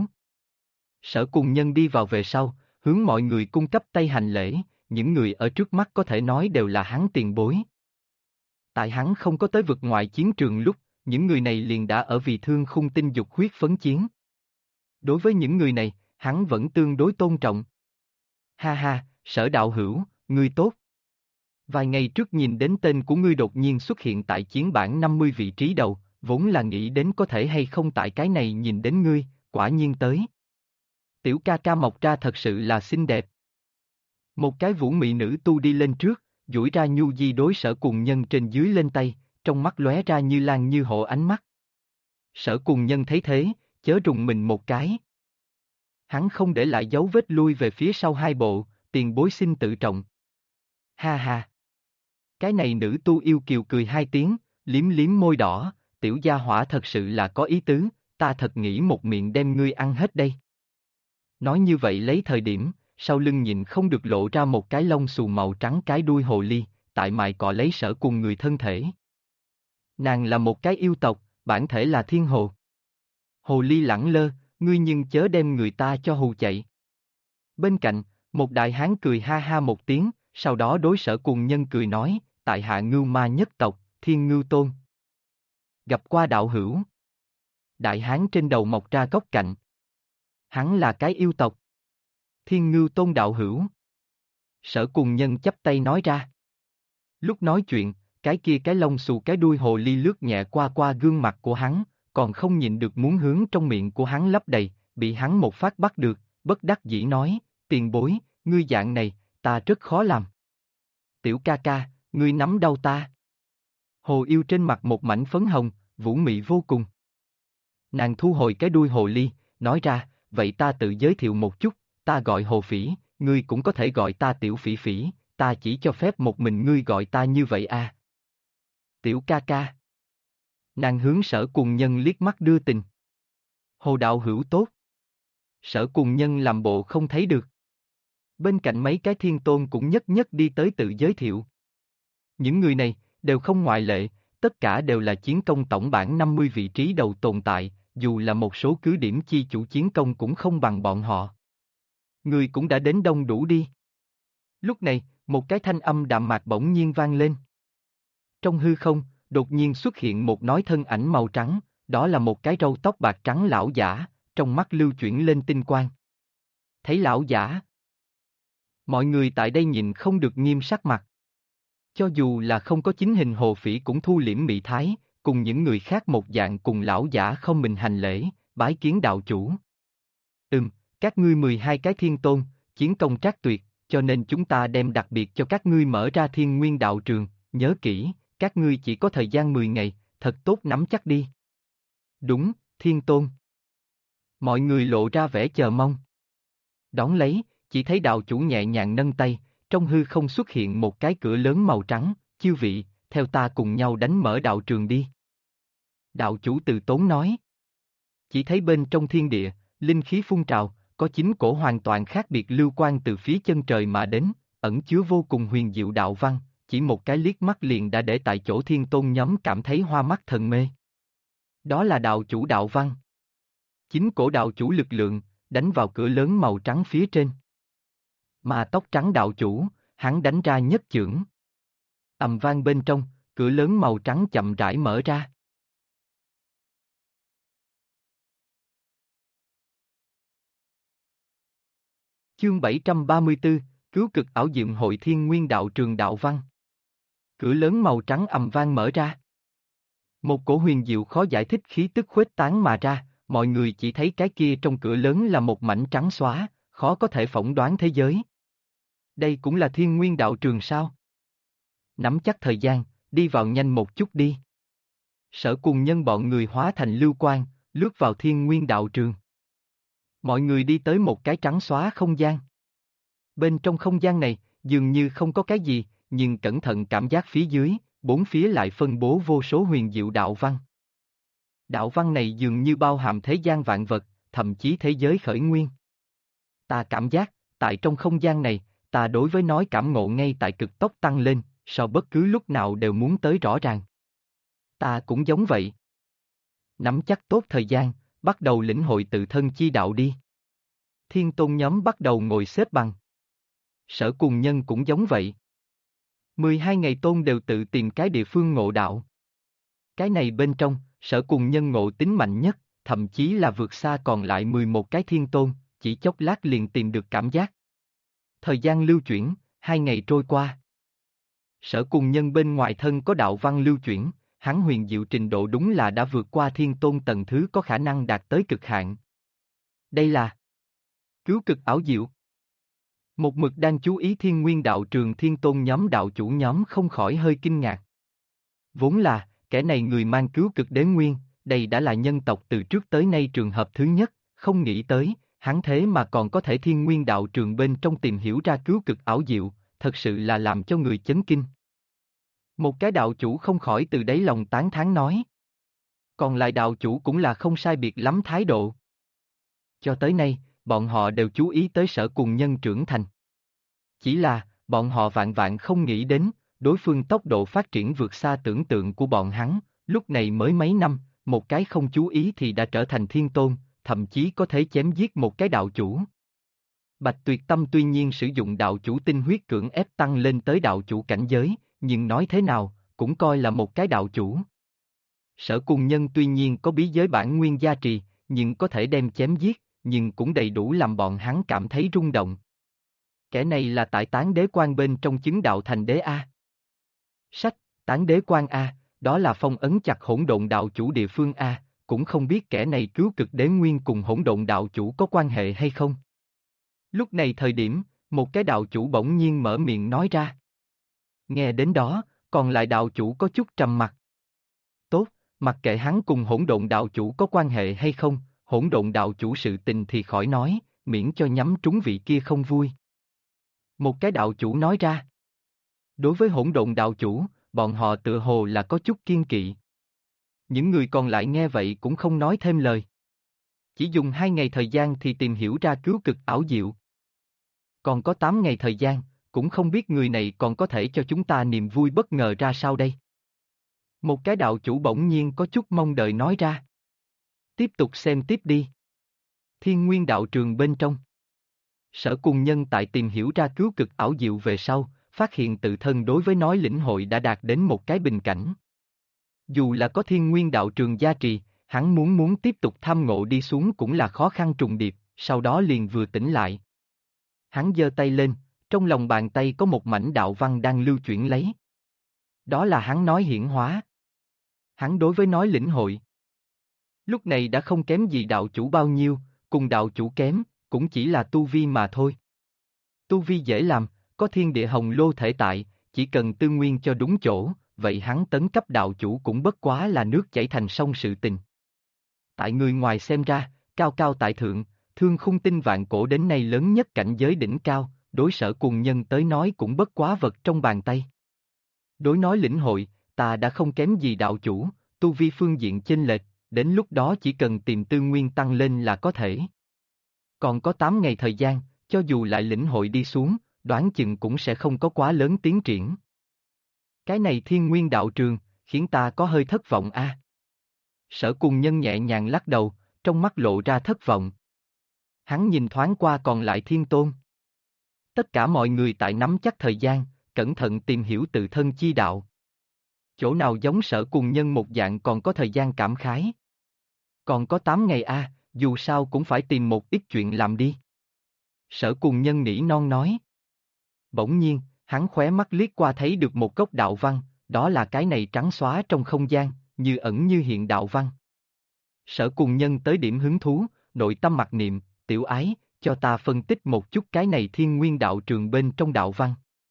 Sở Cùng Nhân đi vào về sau, hướng mọi người cung cấp tay hành lễ, những người ở trước mắt có thể nói đều là hắn tiền bối. Tại hắn không có tới vực ngoại chiến trường lúc, những người này liền đã ở vì Thương Khung Tinh dục huyết phấn chiến. Đối với những người này, hắn vẫn tương đối tôn trọng. Ha ha, Sở đạo hữu, ngươi tốt. Vài ngày trước nhìn đến tên của ngươi đột nhiên xuất hiện tại chiến bảng 50 vị trí đầu, vốn là nghĩ đến có thể hay không tại cái này nhìn đến ngươi, quả nhiên tới. Tiểu ca ca mọc ra thật sự là xinh đẹp. Một cái vũ mị nữ tu đi lên trước, duỗi ra nhu di đối Sở Cùng Nhân trên dưới lên tay, trong mắt lóe ra như lan như hộ ánh mắt. Sở Cùng Nhân thấy thế, chớ rùng mình một cái. Hắn không để lại dấu vết lui về phía sau hai bộ, tiền bối xin tự trọng. Ha ha. Cái này nữ tu yêu kiều cười hai tiếng, liếm liếm môi đỏ, tiểu gia hỏa thật sự là có ý tứ, ta thật nghĩ một miệng đem ngươi ăn hết đây. Nói như vậy lấy thời điểm, sau lưng nhịn không được lộ ra một cái lông xù màu trắng cái đuôi hồ ly, tại mài cọ lấy Sở Cùng người thân thể. Nàng là một cái yêu tộc, bản thể là thiên hồ. Hồ ly lẳng lơ, ngươi nhưng chớ đem người ta cho hù chạy. Bên cạnh, một đại hán cười ha ha một tiếng, sau đó đối Sở Cùng Nhân cười nói, tại hạ Ngưu Ma nhất tộc, Thiên Ngưu Tôn. Gặp qua đạo hữu. Đại hán trên đầu mọc ra góc cạnh. Hắn là cái yêu tộc. Thiên Ngưu Tôn đạo hữu. Sở Cùng Nhân chắp tay nói ra. Lúc nói chuyện, cái kia cái lông xù cái đuôi hồ ly lướt nhẹ qua qua gương mặt của hắn, còn không nhịn được muốn hướng trong miệng của hắn lấp đầy, bị hắn một phát bắt được, bất đắc dĩ nói, tiền bối, ngươi dạng này, ta rất khó làm. Tiểu ca ca, ngươi nắm đau ta. Hồ Yêu trên mặt một mảnh phấn hồng, vũ mị vô cùng. Nàng thu hồi cái đuôi hồ ly, nói ra, vậy ta tự giới thiệu một chút, ta gọi Hồ Phỉ, ngươi cũng có thể gọi ta Tiểu Phỉ Phỉ, ta chỉ cho phép một mình ngươi gọi ta như vậy à. Tiểu ca ca. Nàng hướng Sở Cùng Nhân liếc mắt đưa tình. Hồ đạo hữu tốt. Sở Cùng Nhân làm bộ không thấy được. Bên cạnh mấy cái thiên tôn cũng nhất nhất đi tới tự giới thiệu. Những người này, đều không ngoại lệ, tất cả đều là chiến công tổng bảng 50 vị trí đầu tồn tại, dù là một số cứ điểm chi chủ chiến công cũng không bằng bọn họ. Người cũng đã đến đông đủ đi. Lúc này, một cái thanh âm đạm mạc bỗng nhiên vang lên. Trong hư không, đột nhiên xuất hiện một nói thân ảnh màu trắng, đó là một cái râu tóc bạc trắng lão giả, trong mắt lưu chuyển lên tinh quang. Thấy lão giả, mọi người tại đây nhìn không được nghiêm sắc mặt. Cho dù là không có chính hình Hồ Phỉ cũng thu liễm mị thái, cùng những người khác một dạng cùng lão giả không mình hành lễ, bái kiến đạo chủ. Các ngươi 12 cái thiên tôn, chiến công trác tuyệt, cho nên chúng ta đem đặc biệt cho các ngươi mở ra Thiên Nguyên đạo trường, nhớ kỹ, các ngươi chỉ có thời gian 10 ngày, thật tốt nắm chắc đi. Đúng, thiên tôn. Mọi người lộ ra vẻ chờ mong. Đón lấy, chỉ thấy đạo chủ nhẹ nhàng nâng tay, trong hư không xuất hiện một cái cửa lớn màu trắng, chư vị, theo ta cùng nhau đánh mở đạo trường đi. Đạo chủ từ tốn nói. Chỉ thấy bên trong thiên địa, linh khí phun trào, có 9 cổ hoàn toàn khác biệt lưu quang từ phía chân trời mà đến, ẩn chứa vô cùng huyền diệu đạo văn, chỉ một cái liếc mắt liền đã để tại chỗ thiên tôn nhóm cảm thấy hoa mắt thần mê. Đó là đạo chủ đạo văn. 9 cổ đạo chủ lực lượng, đánh vào cửa lớn màu trắng phía trên. Mà tóc trắng đạo chủ, hắn đánh ra nhất chưởng. Ầm vang bên trong, cửa lớn màu trắng chậm rãi mở ra. Chương 734, Cứu cực ảo diệm hội Thiên Nguyên đạo trường đạo văn. Cửa lớn màu trắng ầm vang mở ra. Một cổ huyền diệu khó giải thích khí tức khuếch tán mà ra, mọi người chỉ thấy cái kia trong cửa lớn là một mảnh trắng xóa, khó có thể phỏng đoán thế giới. Đây cũng là Thiên Nguyên đạo trường sao? Nắm chắc thời gian, đi vào nhanh một chút đi. Sở Cùng Nhân bọn người hóa thành lưu quang, lướt vào Thiên Nguyên đạo trường. Mọi người đi tới một cái trắng xóa không gian. Bên trong không gian này, dường như không có cái gì, nhưng cẩn thận cảm giác phía dưới, bốn phía lại phân bố vô số huyền diệu đạo văn. Đạo văn này dường như bao hàm thế gian vạn vật, thậm chí thế giới khởi nguyên. Ta cảm giác, tại trong không gian này, ta đối với nói cảm ngộ ngay tại cực tốc tăng lên, so bất cứ lúc nào đều muốn tới rõ ràng. Ta cũng giống vậy. Nắm chắc tốt thời gian, bắt đầu lĩnh hội tự thân chi đạo đi. Thiên tôn nhóm bắt đầu ngồi xếp bằng. Sở Cùng Nhân cũng giống vậy. 12 ngày tôn đều tự tìm cái địa phương ngộ đạo. Cái này bên trong, Sở Cùng Nhân ngộ tính mạnh nhất, thậm chí là vượt xa còn lại 11 cái thiên tôn, chỉ chốc lát liền tìm được cảm giác. Thời gian lưu chuyển, 2 ngày trôi qua. Sở Cùng Nhân bên ngoài thân có đạo văn lưu chuyển, hắn huyền diệu trình độ đúng là đã vượt qua thiên tôn tầng thứ có khả năng đạt tới cực hạn. Đây là cứu cực ảo diệu. Một mực đang chú ý Thiên Nguyên đạo trường thiên tôn nhóm đạo chủ nhóm không khỏi hơi kinh ngạc. Vốn là, kẻ này người mang cứu cực đế nguyên, đây đã là nhân tộc từ trước tới nay trường hợp thứ nhất, không nghĩ tới, hắn thế mà còn có thể Thiên Nguyên đạo trường bên trong tìm hiểu ra cứu cực ảo diệu, thật sự là làm cho người chấn kinh. Một cái đạo chủ không khỏi từ đáy lòng tán thán nói. Còn lại đạo chủ cũng là không sai biệt lắm thái độ. Cho tới nay, bọn họ đều chú ý tới Sở Cùng Nhân trưởng thành. Chỉ là, bọn họ vạn vạn không nghĩ đến, đối phương tốc độ phát triển vượt xa tưởng tượng của bọn hắn, lúc này mới mấy năm, một cái không chú ý thì đã trở thành thiên tôn, thậm chí có thể chém giết một cái đạo chủ. Bạch Tuyệt Tâm tuy nhiên sử dụng đạo chủ tinh huyết cưỡng ép tăng lên tới đạo chủ cảnh giới, nhưng nói thế nào, cũng coi là một cái đạo chủ. Sở Cùng Nhân tuy nhiên có bí giới bản nguyên gia trì, nhưng có thể đem chém giết, nhưng cũng đầy đủ làm bọn hắn cảm thấy rung động. Kẻ này là tại Tán Đế Quan bên trong chứng đạo thành đế A. Sách, Tán Đế Quan A, đó là phong ấn chặt hỗn độn đạo chủ địa phương A, cũng không biết kẻ này cứu cực đế nguyên cùng hỗn độn đạo chủ có quan hệ hay không. Lúc này thời điểm, Một cái đạo chủ bỗng nhiên mở miệng nói ra. Nghe đến đó, còn lại đạo chủ có chút trầm mặc. Tốt, mặc kệ hắn cùng hỗn độn đạo chủ có quan hệ hay không, hỗn độn đạo chủ sự tình thì khỏi nói, miễn cho nhắm trúng vị kia không vui. Một cái đạo chủ nói ra. Đối với hỗn độn đạo chủ, bọn họ tựa hồ là có chút kiên kỵ. Những người còn lại nghe vậy cũng không nói thêm lời. Chỉ dùng 2 ngày thời gian thì tìm hiểu ra cứu cực ảo diệu. Còn có 8 ngày thời gian, cũng không biết người này còn có thể cho chúng ta niềm vui bất ngờ ra sao đây. Một cái đạo chủ bỗng nhiên có chút mong đợi nói ra. Tiếp tục xem tiếp đi. Thiên Nguyên đạo trường bên trong. Sở Cùng Nhân tại tìm hiểu ra cứu cực ảo diệu về sau, phát hiện tự thân đối với nói lĩnh hội đã đạt đến một cái bình cảnh. Dù là có Thiên Nguyên đạo trường gia trì, hắn muốn tiếp tục tham ngộ đi xuống cũng là khó khăn trùng điệp, sau đó liền vừa tỉnh lại. Hắn giơ tay lên, trong lòng bàn tay có một mảnh đạo văn đang lưu chuyển lấy. Đó là hắn nói hiển hóa. Hắn đối với nói lĩnh hội. Lúc này đã không kém gì đạo chủ bao nhiêu, cùng đạo chủ kém, cũng chỉ là tu vi mà thôi. Tu vi dễ làm, có thiên địa hồng lô thể tại, chỉ cần tư nguyên cho đúng chỗ, vậy hắn tấn cấp đạo chủ cũng bất quá là nước chảy thành sông sự tình. Tại người ngoài xem ra, cao cao tại thượng, thương khung tinh vạn cổ đến nay lớn nhất cảnh giới đỉnh cao, đối Sở Cùng Nhân tới nói cũng bất quá vật trong bàn tay. Đối nói lĩnh hội, ta đã không kém gì đạo chủ, tu vi phương diện chênh lệch, đến lúc đó chỉ cần tìm tư nguyên tăng lên là có thể. Còn có 8 ngày thời gian, cho dù lại lĩnh hội đi xuống, đoán chừng cũng sẽ không có quá lớn tiến triển. Cái này Thiên Nguyên đạo trường, khiến ta có hơi thất vọng a. Sở Cùng Nhân nhẹ nhàng lắc đầu, trong mắt lộ ra thất vọng. Hắn nhìn thoáng qua còn lại Thiên Tôn. Tất cả mọi người tại nắm chắc thời gian, cẩn thận tìm hiểu tự thân chi đạo. Chỗ nào giống Sở Cùng Nhân một dạng còn có thời gian cảm khái. Còn có 8 ngày a, dù sao cũng phải tìm một ít chuyện làm đi. Sở Cùng Nhân nỉ non nói. Bỗng nhiên, hắn khóe mắt liếc qua thấy được một gốc đạo văn, đó là cái này trắng xóa trong không gian, như ẩn như hiện đạo văn. Sở Cùng Nhân tới điểm hứng thú, nội tâm mặc niệm, tiểu ái, cho ta phân tích một chút cái này Thiên Nguyên đạo trường bên trong đạo văn.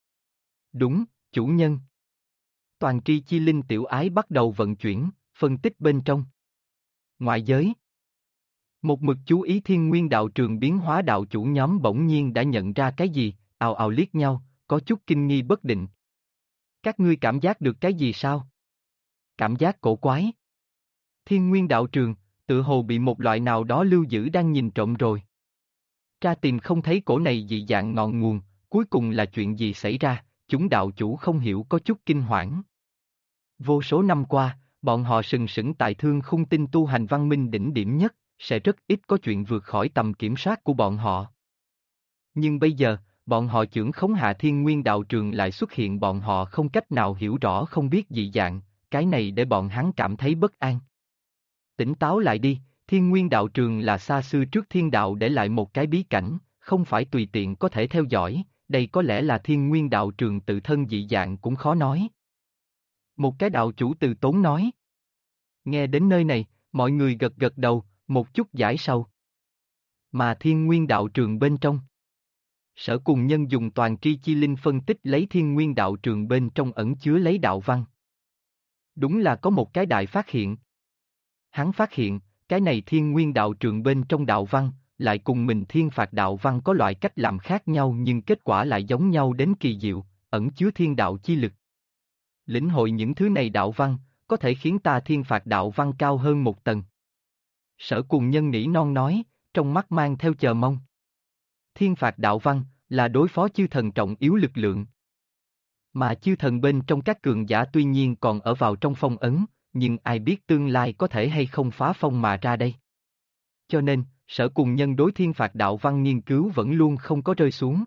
Đúng, chủ nhân. Toàn tri chi linh tiểu ái bắt đầu vận chuyển, phân tích bên trong. Ngoại giới. Một mực chú ý Thiên Nguyên đạo trường biến hóa đạo chủ nhóm bỗng nhiên đã nhận ra cái gì, ào ào liếc nhau, có chút kinh nghi bất định. Các ngươi cảm giác được cái gì sao? Cảm giác cổ quái. Thiên Nguyên đạo trường, tự hồ bị một loại nào đó lưu giữ đang nhìn trộm rồi. Tra tìm không thấy cổ này dị dạng ngọn nguồn, cuối cùng là chuyện gì xảy ra, chúng đạo chủ không hiểu có chút kinh hoảng. Vô số năm qua, bọn họ sừng sững tại Thương Khung Tinh tu hành văn minh đỉnh điểm nhất, sẽ rất ít có chuyện vượt khỏi tầm kiểm soát của bọn họ. Nhưng bây giờ, bọn họ chưởng khống hạ Thiên Nguyên đạo trường lại xuất hiện bọn họ không cách nào hiểu rõ không biết dị dạng, cái này để bọn hắn cảm thấy bất an. Tỉnh táo lại đi, Thiên Nguyên đạo trường là xa xưa trước thiên đạo để lại một cái bí cảnh, không phải tùy tiện có thể theo dõi, đây có lẽ là Thiên Nguyên đạo trường tự thân dị dạng cũng khó nói. Một cái đạo chủ từ tốn nói. Nghe đến nơi này, mọi người gật gật đầu, một chút giải sầu. Mà Thiên Nguyên đạo trường bên trong. Sở Cùng Nhân dùng toàn tri chi linh phân tích lấy Thiên Nguyên đạo trường bên trong ẩn chứa lấy đạo văn. Đúng là có một cái đại phát hiện. Hắn phát hiện, cái này Thiên Nguyên đạo trường bên trong đạo văn, lại cùng mình Thiên Phạt đạo văn có loại cách làm khác nhau nhưng kết quả lại giống nhau đến kỳ diệu, ẩn chứa thiên đạo chi lực. Lĩnh hội những thứ này đạo văn, có thể khiến ta Thiên Phạt đạo văn cao hơn một tầng. Sở Cùng Nhân nỉ non nói, trong mắt mang theo chờ mong. Thiên Phạt đạo văn, là đối phó chư thần trọng yếu lực lượng. Mà chư thần bên trong các cường giả tuy nhiên còn ở vào trong phong ấn, nhưng ai biết tương lai có thể hay không phá phong mà ra đây. Cho nên, Sở Cùng Nhân đối Thiên Phạt đạo văn nghiên cứu vẫn luôn không có rơi xuống.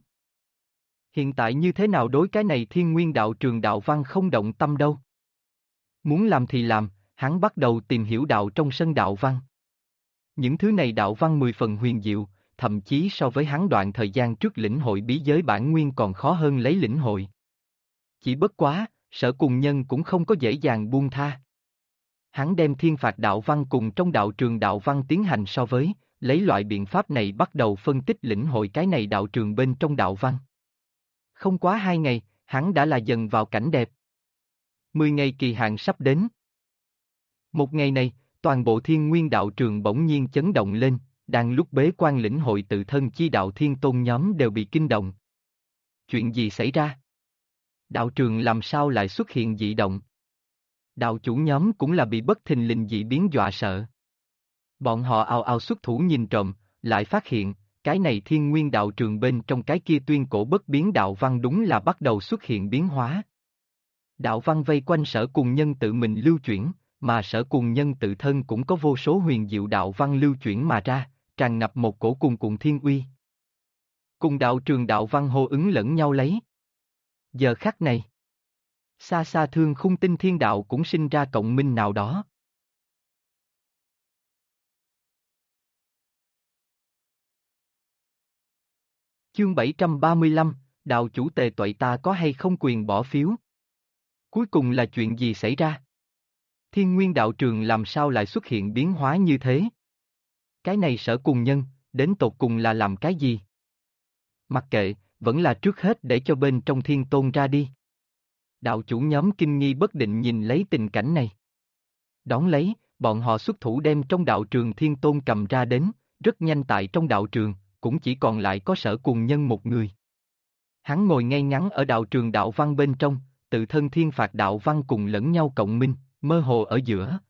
Hiện tại như thế nào đối cái này Thiên Nguyên đạo trường đạo văn không động tâm đâu. Muốn làm thì làm, hắn bắt đầu tìm hiểu đạo trong sân đạo văn. Những thứ này đạo văn 10 phần huyền diệu, thậm chí so với hắn đoạn thời gian trước lĩnh hội bí giới bản nguyên còn khó hơn lấy lĩnh hội. Chỉ bất quá, Sở Cùng Nhân cũng không có dễ dàng buông tha. Hắn đem Thiên Phạt đạo văn cùng trong đạo trường đạo văn tiến hành so với, lấy loại biện pháp này bắt đầu phân tích lĩnh hội cái này đạo trường bên trong đạo văn. Không quá 2 ngày, hắn đã là dần vào cảnh đẹp. 10 ngày kỳ hạn sắp đến. Một ngày này, toàn bộ Thiên Nguyên đạo trường bỗng nhiên chấn động lên, đang lúc bế quan lĩnh hội tự thân chi đạo thiên tôn nhóm đều bị kinh động. Chuyện gì xảy ra? Đạo trường làm sao lại xuất hiện dị động? Đạo chủ nhóm cũng là bị bất thình lình dị biến dọa sợ. Bọn họ ào ào xuất thủ nhìn trộm, lại phát hiện, cái này Thiên Nguyên đạo trường bên trong cái kia tuyên cổ bất biến đạo văn đúng là bắt đầu xuất hiện biến hóa. Đạo văn vây quanh Sở Cùng Nhân tự mình lưu chuyển, mà Sở Cùng Nhân tự thân cũng có vô số huyền diệu đạo văn lưu chuyển mà ra, tràn ngập một cổ cuồn cuộn thiên uy. Cùng đạo trường đạo văn hô ứng lẫn nhau lấy. Giờ khắc này, xa xa Thương Khung Tinh Thiên Đạo cũng sinh ra cộng minh nào đó. Chương 735, đạo chủ Tề Tuệ ta có hay không quyền bỏ phiếu? Cuối cùng là chuyện gì xảy ra? Thiên Nguyên đạo trường làm sao lại xuất hiện biến hóa như thế? Cái này Sở Cùng Nhân, đến tột cùng là làm cái gì? Mặc kệ, vẫn là trước hết để cho bên trong Thiên Tôn ra đi. Đạo chủ nhóm kinh nghi bất định nhìn lấy tình cảnh này. Đón lấy, bọn họ xuất thủ đem trong đạo trường Thiên Tôn cầm ra đến, rất nhanh tại trong đạo trường, cũng chỉ còn lại có Sở Cùng Nhân một người. Hắn ngồi ngay ngắn ở đạo trường đạo văn bên trong, tự thân thiên phạt đạo văn cùng lẫn nhau cộng minh, mơ hồ ở giữa.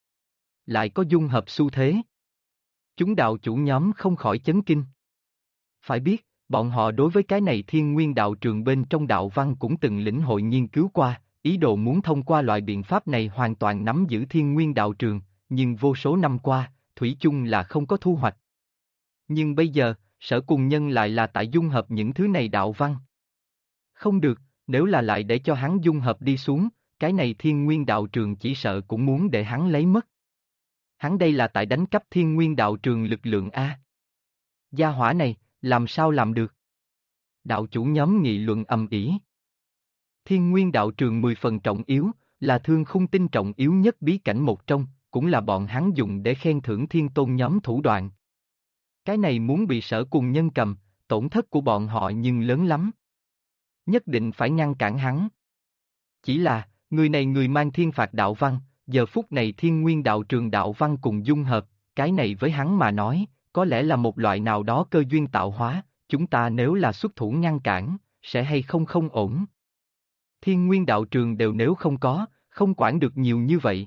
Lại có dung hợp xu thế. Chúng đạo chủ nhóm không khỏi chấn kinh. Phải biết, bọn họ đối với cái này Thiên Nguyên đạo trường bên trong đạo văn cũng từng lĩnh hội nghiên cứu qua, ý đồ muốn thông qua loại biện pháp này hoàn toàn nắm giữ Thiên Nguyên đạo trường, nhưng vô số năm qua, thủy chung là không có thu hoạch. Nhưng bây giờ, Sở Cùng Nhân lại là tại dung hợp những thứ này đạo văn. Không được, nếu là lại để cho hắn dung hợp đi xuống, cái này Thiên Nguyên đạo trường chỉ sợ cũng muốn để hắn lấy mất. Hắn đây là tại đánh cắp Thiên Nguyên đạo trường lực lượng A. Gia hỏa này, làm sao làm được? Đạo chủ nhóm nghị luận ầm ĩ. Thiên Nguyên đạo trường 10 phần trọng yếu, là Thương Khung Tinh trọng yếu nhất bí cảnh một trong, cũng là bọn hắn dùng để khen thưởng Thiên Tôn nhóm thủ đoạn. Cái này muốn bị Sở Cùng Nhân cầm, tổn thất của bọn họ nhưng lớn lắm. Nhất định phải ngăn cản hắn. Chỉ là, người này người mang thiên phạt đạo văn, giờ phút này Thiên Nguyên đạo trường đạo văn cùng dung hợp, cái này với hắn mà nói, có lẽ là một loại nào đó cơ duyên tạo hóa, chúng ta nếu là xuất thủ ngăn cản, sẽ hay không không ổn. Thiên Nguyên đạo trường đều nếu không có, không quản được nhiều như vậy.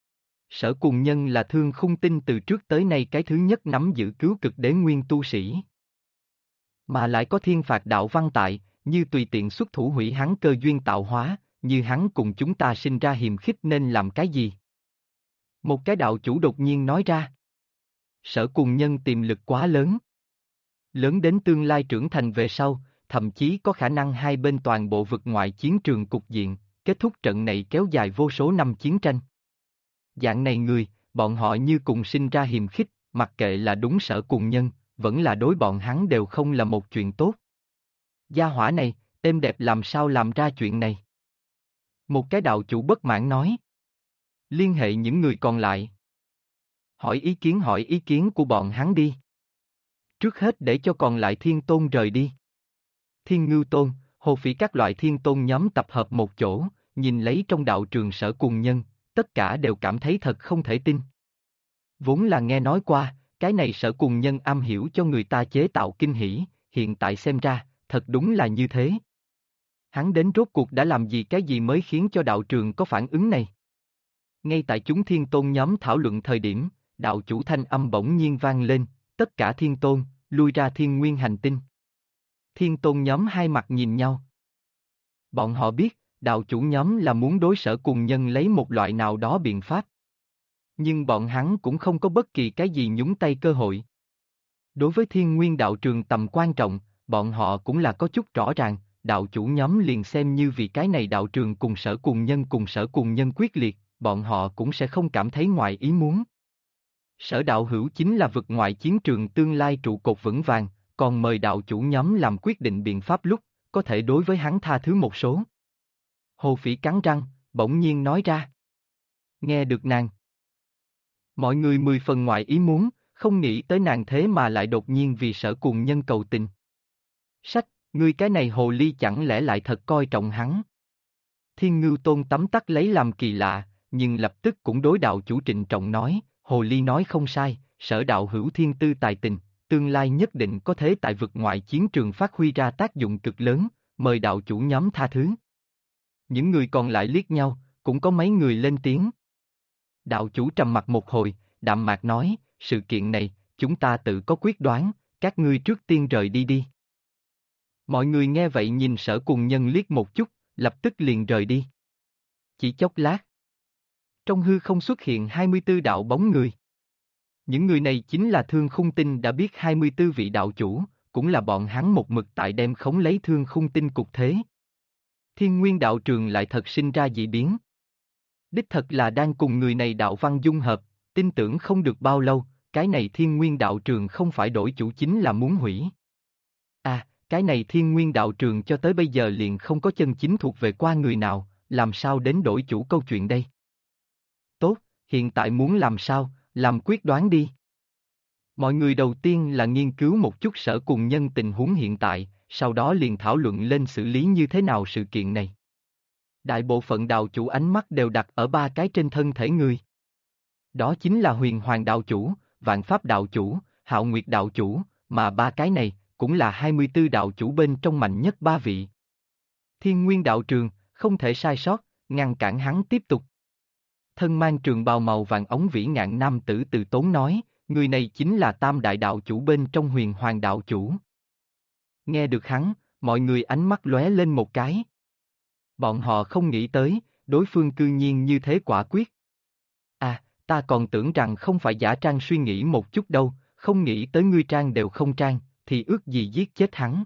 Sở Cùng Nhân là Thương Khung Tinh từ trước tới nay cái thứ nhất nắm giữ cứu cực đế nguyên tu sĩ. Mà lại có thiên phạt đạo văn tại, như tùy tiện xuất thủ hủy hắn cơ duyên tạo hóa, như hắn cùng chúng ta sinh ra hiềm khích nên làm cái gì? Một cái đạo chủ đột nhiên nói ra. Sở Cùng Nhân tiềm lực quá lớn. Lớn đến tương lai trưởng thành về sau, thậm chí có khả năng hai bên toàn bộ vực ngoại chiến trường cục diện, kết thúc trận này kéo dài vô số năm chiến tranh. Dạng này người, bọn họ như cùng sinh ra hiềm khích, mặc kệ là đúng Sở Cùng Nhân, vẫn là đối bọn hắn đều không là một chuyện tốt. Gia hỏa này, êm đẹp làm sao làm ra chuyện này? Một cái đạo chủ bất mãn nói. Liên hệ những người còn lại. Hỏi ý kiến của bọn hắn đi. Trước hết để cho còn lại Thiên Tôn rời đi. Thiên Ngưu Tôn, Hồ Phỉ các loại Thiên Tôn nhóm tập hợp một chỗ, nhìn lấy trong đạo trường Sở Cùng Nhân, tất cả đều cảm thấy thật không thể tin. Vốn là nghe nói qua, cái này Sở Cùng Nhân am hiểu cho người ta chế tạo kinh hỉ, hiện tại xem ra, thật đúng là như thế. Hắn đến rốt cuộc đã làm gì cái gì mới khiến cho đạo trường có phản ứng này? Ngay tại chúng Thiên Tôn nhóm thảo luận thời điểm, đạo chủ thanh âm bỗng nhiên vang lên, tất cả Thiên Tôn, lui ra Thiên Nguyên hành tinh. Thiên Tôn nhóm hai mặt nhìn nhau. Bọn họ biết, đạo chủ nhóm là muốn đối Sở Cùng Nhân lấy một loại nào đó biện pháp. Nhưng bọn hắn cũng không có bất kỳ cái gì nhúng tay cơ hội. Đối với Thiên Nguyên đạo trường tầm quan trọng, bọn họ cũng là có chút rõ ràng, đạo chủ nhóm liền xem như vì cái này đạo trường cùng Sở Cùng Nhân quyết liệt, bọn họ cũng sẽ không cảm thấy ngoài ý muốn. Sở đạo hữu chính là vực ngoại chiến trường tương lai trụ cột vững vàng, còn mời đạo chủ nhóm làm quyết định biện pháp lúc, có thể đối với hắn tha thứ một số. Hồ Phỉ cắn răng, bỗng nhiên nói ra. Nghe được nàng. Mọi người 10 phần ngoại ý muốn, Không nghĩ tới nàng thế mà lại đột nhiên vì Sở Cùng Nhân cầu tình. Sách, ngươi cái này hồ ly chẳng lẽ lại thật coi trọng hắn. Thiên Ngưu Tôn tấm tắc lấy làm kỳ lạ, nhưng lập tức cũng đối đạo chủ trịnh trọng nói, hồ ly nói không sai, Sở đạo hữu thiên tư tài tình, tương lai nhất định có thể tại vực ngoại chiến trường phát huy ra tác dụng cực lớn, mời đạo chủ nhóm tha thứ. Những người còn lại liếc nhau, cũng có mấy người lên tiếng. Đạo chủ trầm mặt một hồi, đạm mạc nói, sự kiện này, chúng ta tự có quyết đoán, các ngươi trước tiên rời đi đi. Mọi người nghe vậy nhìn Sở Cùng Nhân liếc một chút, lập tức liền rời đi. Chỉ chốc lát, trong hư không xuất hiện 24 đạo bóng người. Những người này chính là Thương Khung Tinh đã biết 24 vị đạo chủ, cũng là bọn hắn một mực tại đem khống lấy Thương Khung Tinh cục thế. Thiên Nguyên đạo trường lại thật sinh ra dị biến. Đích thật là đang cùng người này đạo văn dung hợp, tin tưởng không được bao lâu, cái này Thiên Nguyên đạo trường không phải đổi chủ chính là muốn hủy. À, cái này Thiên Nguyên đạo trường cho tới bây giờ liền không có chân chính thuộc về qua người nào, làm sao đến đổi chủ câu chuyện đây? Tốt, hiện tại muốn làm sao, làm quyết đoán đi. Mọi người đầu tiên là nghiên cứu một chút Sở Cùng Nhân tình huống hiện tại, sau đó liền thảo luận lên xử lý như thế nào sự kiện này. Đại bộ phận đạo chủ ánh mắt đều đặt ở ba cái trên thân thể người. Đó chính là Huyền Hoàng đạo chủ, Vạn Pháp đạo chủ, Hạo Nguyệt đạo chủ, mà ba cái này cũng là 24 đạo chủ bên trong mạnh nhất ba vị. Thiên Nguyên đạo trường, không thể sai sót, ngăn cản hắn tiếp tục. Thân mang trường bào màu vàng ống vĩ ngạn nam tử Từ Tốn nói, người này chính là Tam đại đạo chủ bên trong Huyền Hoàng đạo chủ. Nghe được hắn, mọi người ánh mắt lóe lên một cái. Bọn họ không nghĩ tới, đối phương cư nhiên như thế quả quyết. À, ta còn tưởng rằng không phải giả trang suy nghĩ một chút đâu, không nghĩ tới ngươi trang đều không trang, thì ước gì giết chết hắn.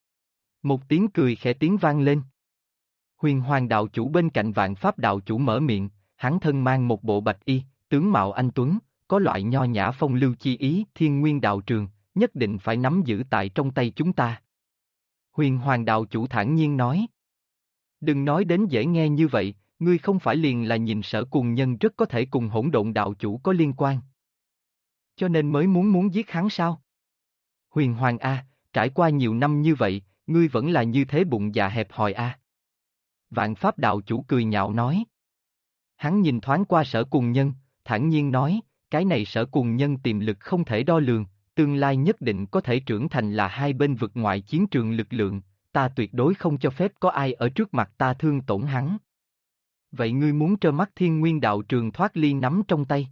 Một tiếng cười khẽ tiếng vang lên. Huyền Hoàng đạo chủ bên cạnh Vạn Pháp đạo chủ mở miệng, hắn thân mang một bộ bạch y, tướng mạo anh tuấn, có loại nho nhã phong lưu chi ý, Thiên Nguyên đạo trường, nhất định phải nắm giữ tại trong tay chúng ta. Huyền Hoàng đạo chủ thản nhiên nói. Đừng nói đến dễ nghe như vậy, ngươi không phải liền là nhìn Sở Cùng Nhân rất có thể cùng Hỗn Độn đạo chủ có liên quan. Cho nên mới muốn giết hắn sao? Huyền Hoàng A, trải qua nhiều năm như vậy, ngươi vẫn là như thế bụng dạ hẹp hòi A. Vạn Pháp đạo chủ cười nhạo nói. Hắn nhìn thoáng qua Sở Cùng Nhân, thản nhiên nói, cái này Sở Cùng Nhân tiềm lực không thể đo lường, tương lai nhất định có thể trưởng thành là hai bên vực ngoại chiến trường lực lượng, ta tuyệt đối không cho phép có ai ở trước mặt ta thương tổn hắn. Vậy ngươi muốn trơ mắt Thiên Nguyên đạo trường thoát ly nắm trong tay?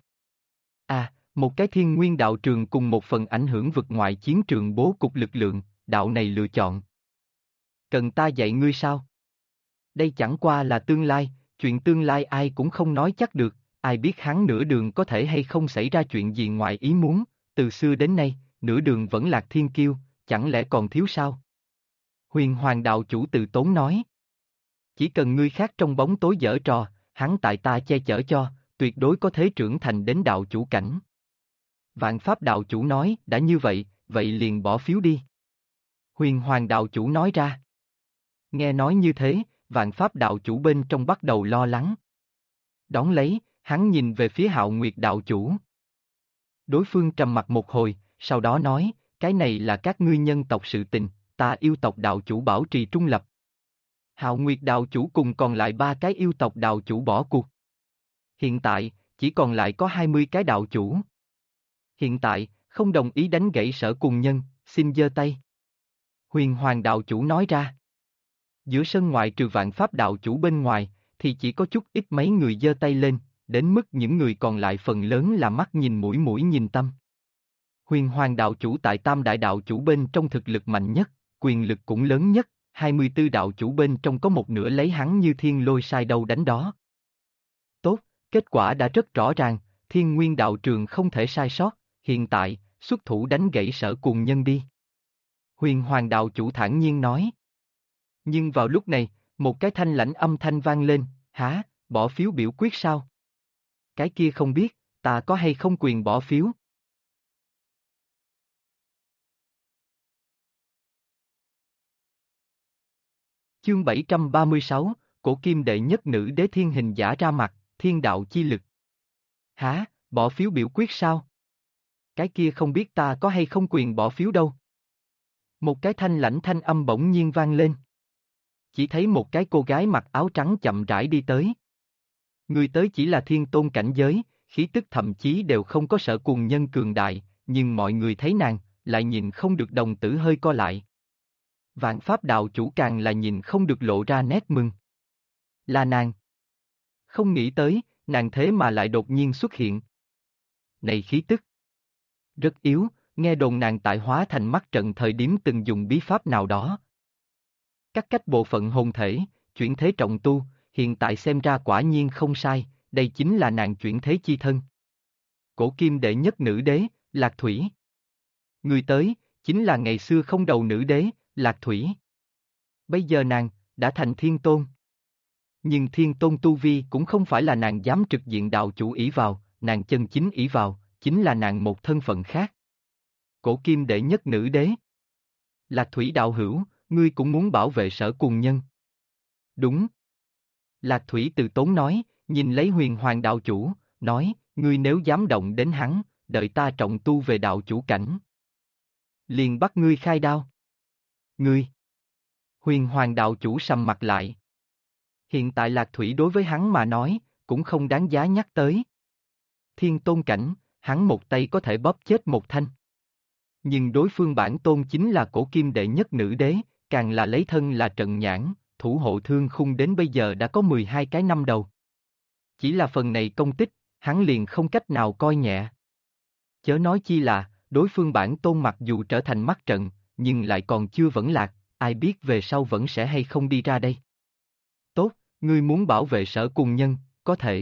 À, một cái Thiên Nguyên đạo trường cùng một phần ảnh hưởng vực ngoại chiến trường bố cục lực lượng, đạo này lựa chọn. Cần ta dạy ngươi sao? Đây chẳng qua là tương lai, chuyện tương lai ai cũng không nói chắc được, ai biết hắn nửa đường có thể hay không xảy ra chuyện gì ngoài ý muốn, từ xưa đến nay, nửa đường vẫn lạc thiên kiêu, chẳng lẽ còn thiếu sao? Huyền Hoàng đạo chủ Từ Tốn nói. Chỉ cần ngươi khác trong bóng tối giở trò, hắn tại ta che chở cho, tuyệt đối có thể trưởng thành đến đạo chủ cảnh. Vạn Pháp đạo chủ nói, đã như vậy, vậy liền bỏ phiếu đi. Huyền Hoàng đạo chủ nói ra. Nghe nói như thế, Vạn Pháp đạo chủ bên trong bắt đầu lo lắng. Đón lấy, hắn nhìn về phía Hạo Nguyệt đạo chủ. Đối phương trầm mặt một hồi, sau đó nói, cái này là các ngươi nhân tộc sự tình, ta yêu tộc đạo chủ bảo trì trung lập. Hạo Nguyệt đạo chủ cùng còn lại ba cái yêu tộc đạo chủ bỏ cuộc. Hiện tại, chỉ còn lại có 20 cái đạo chủ. Hiện tại, không đồng ý đánh gãy Sở Cùng Nhân, xin giơ tay. Huyền Hoàng đạo chủ nói ra. Giữa sân ngoại trừ Vạn Pháp đạo chủ bên ngoài, thì chỉ có chút ít mấy người giơ tay lên, đến mức những người còn lại phần lớn là mắt nhìn mũi nhìn tâm. Huyền Hoàng đạo chủ tại Tam đại đạo chủ bên trong thực lực mạnh nhất, quyền lực cũng lớn nhất, 24 đạo chủ bên trong có một nửa lấy hắn như thiên lôi sai đâu đánh đó. Tốt, kết quả đã rất rõ ràng, Thiên Nguyên đạo trường không thể sai sót, hiện tại, xuất thủ đánh gãy Sở Cùng Nhân đi. Huyền Hoàng đạo chủ thản nhiên nói. Nhưng vào lúc này, một cái thanh lãnh âm thanh vang lên, hả, bỏ phiếu biểu quyết sao? Cái kia không biết, ta có hay không quyền bỏ phiếu? Chương 736, Cổ Kim đệ nhất nữ đế thiên hình giả ra mặt, thiên đạo chi lực. Hả, bỏ phiếu biểu quyết sao? cái kia không biết ta có hay không quyền bỏ phiếu đâu. Một cái thanh lãnh thanh âm bỗng nhiên vang lên. Chỉ thấy một cái cô gái mặc áo trắng chậm rãi đi tới. Người tới chỉ là thiên tôn cảnh giới, khí tức thậm chí đều không có Sở Cùng Nhân cường đại, nhưng mọi người thấy nàng, lại nhìn không được đồng tử hơi co lại. Vạn Pháp đạo chủ càng là nhìn không được lộ ra nét mừng. Là nàng. Không nghĩ tới, nàng thế mà lại đột nhiên xuất hiện. Này khí tức. Rất yếu, nghe đồn nàng tại hóa thành mắt trận thời điểm từng dùng bí pháp nào đó. Cắt cách bộ phận hồn thể, chuyển thế trọng tu, hiện tại xem ra quả nhiên không sai, đây chính là nàng chuyển thế chi thân. Cổ kim đệ nhất nữ đế, Lạc Thủy. Người tới, chính là ngày xưa không đầu nữ đế, Lạc Thủy. Bây giờ nàng, đã thành thiên tôn. Nhưng thiên tôn tu vi cũng không phải là nàng dám trực diện đạo chủ ỷ vào, nàng chân chính ỷ vào, chính là nàng một thân phận khác. Cổ kim đệ nhất nữ đế. Lạc Thủy đạo hữu, ngươi cũng muốn bảo vệ Sở Cùng Nhân. Đúng. Lạc Thủy từ tốn nói, nhìn lấy Huyền Hoàng đạo chủ, nói, ngươi nếu dám động đến hắn, đợi ta trọng tu về đạo chủ cảnh. Liền bắt ngươi khai đao. Ngươi. Huyền Hoàng đạo chủ sầm mặt lại. Hiện tại Lạc Thủy đối với hắn mà nói, cũng không đáng giá nhắc tới. Thiên tôn cảnh, hắn một tay có thể bóp chết một thanh. Nhưng đối phương bản tôn chính là cổ kim đệ nhất nữ đế, càng là lấy thân là trận nhãn, thủ hộ thương khung đến bây giờ đã có 12 cái năm đầu. Chỉ là phần này công tích, hắn liền không cách nào coi nhẹ. Chớ nói chi là, đối phương bản tôn mặc dù trở thành mắt trận, nhưng lại còn chưa vẫn lạc, ai biết về sau vẫn sẽ hay không đi ra đây. Tốt, ngươi muốn bảo vệ Sở Cùng Nhân, có thể.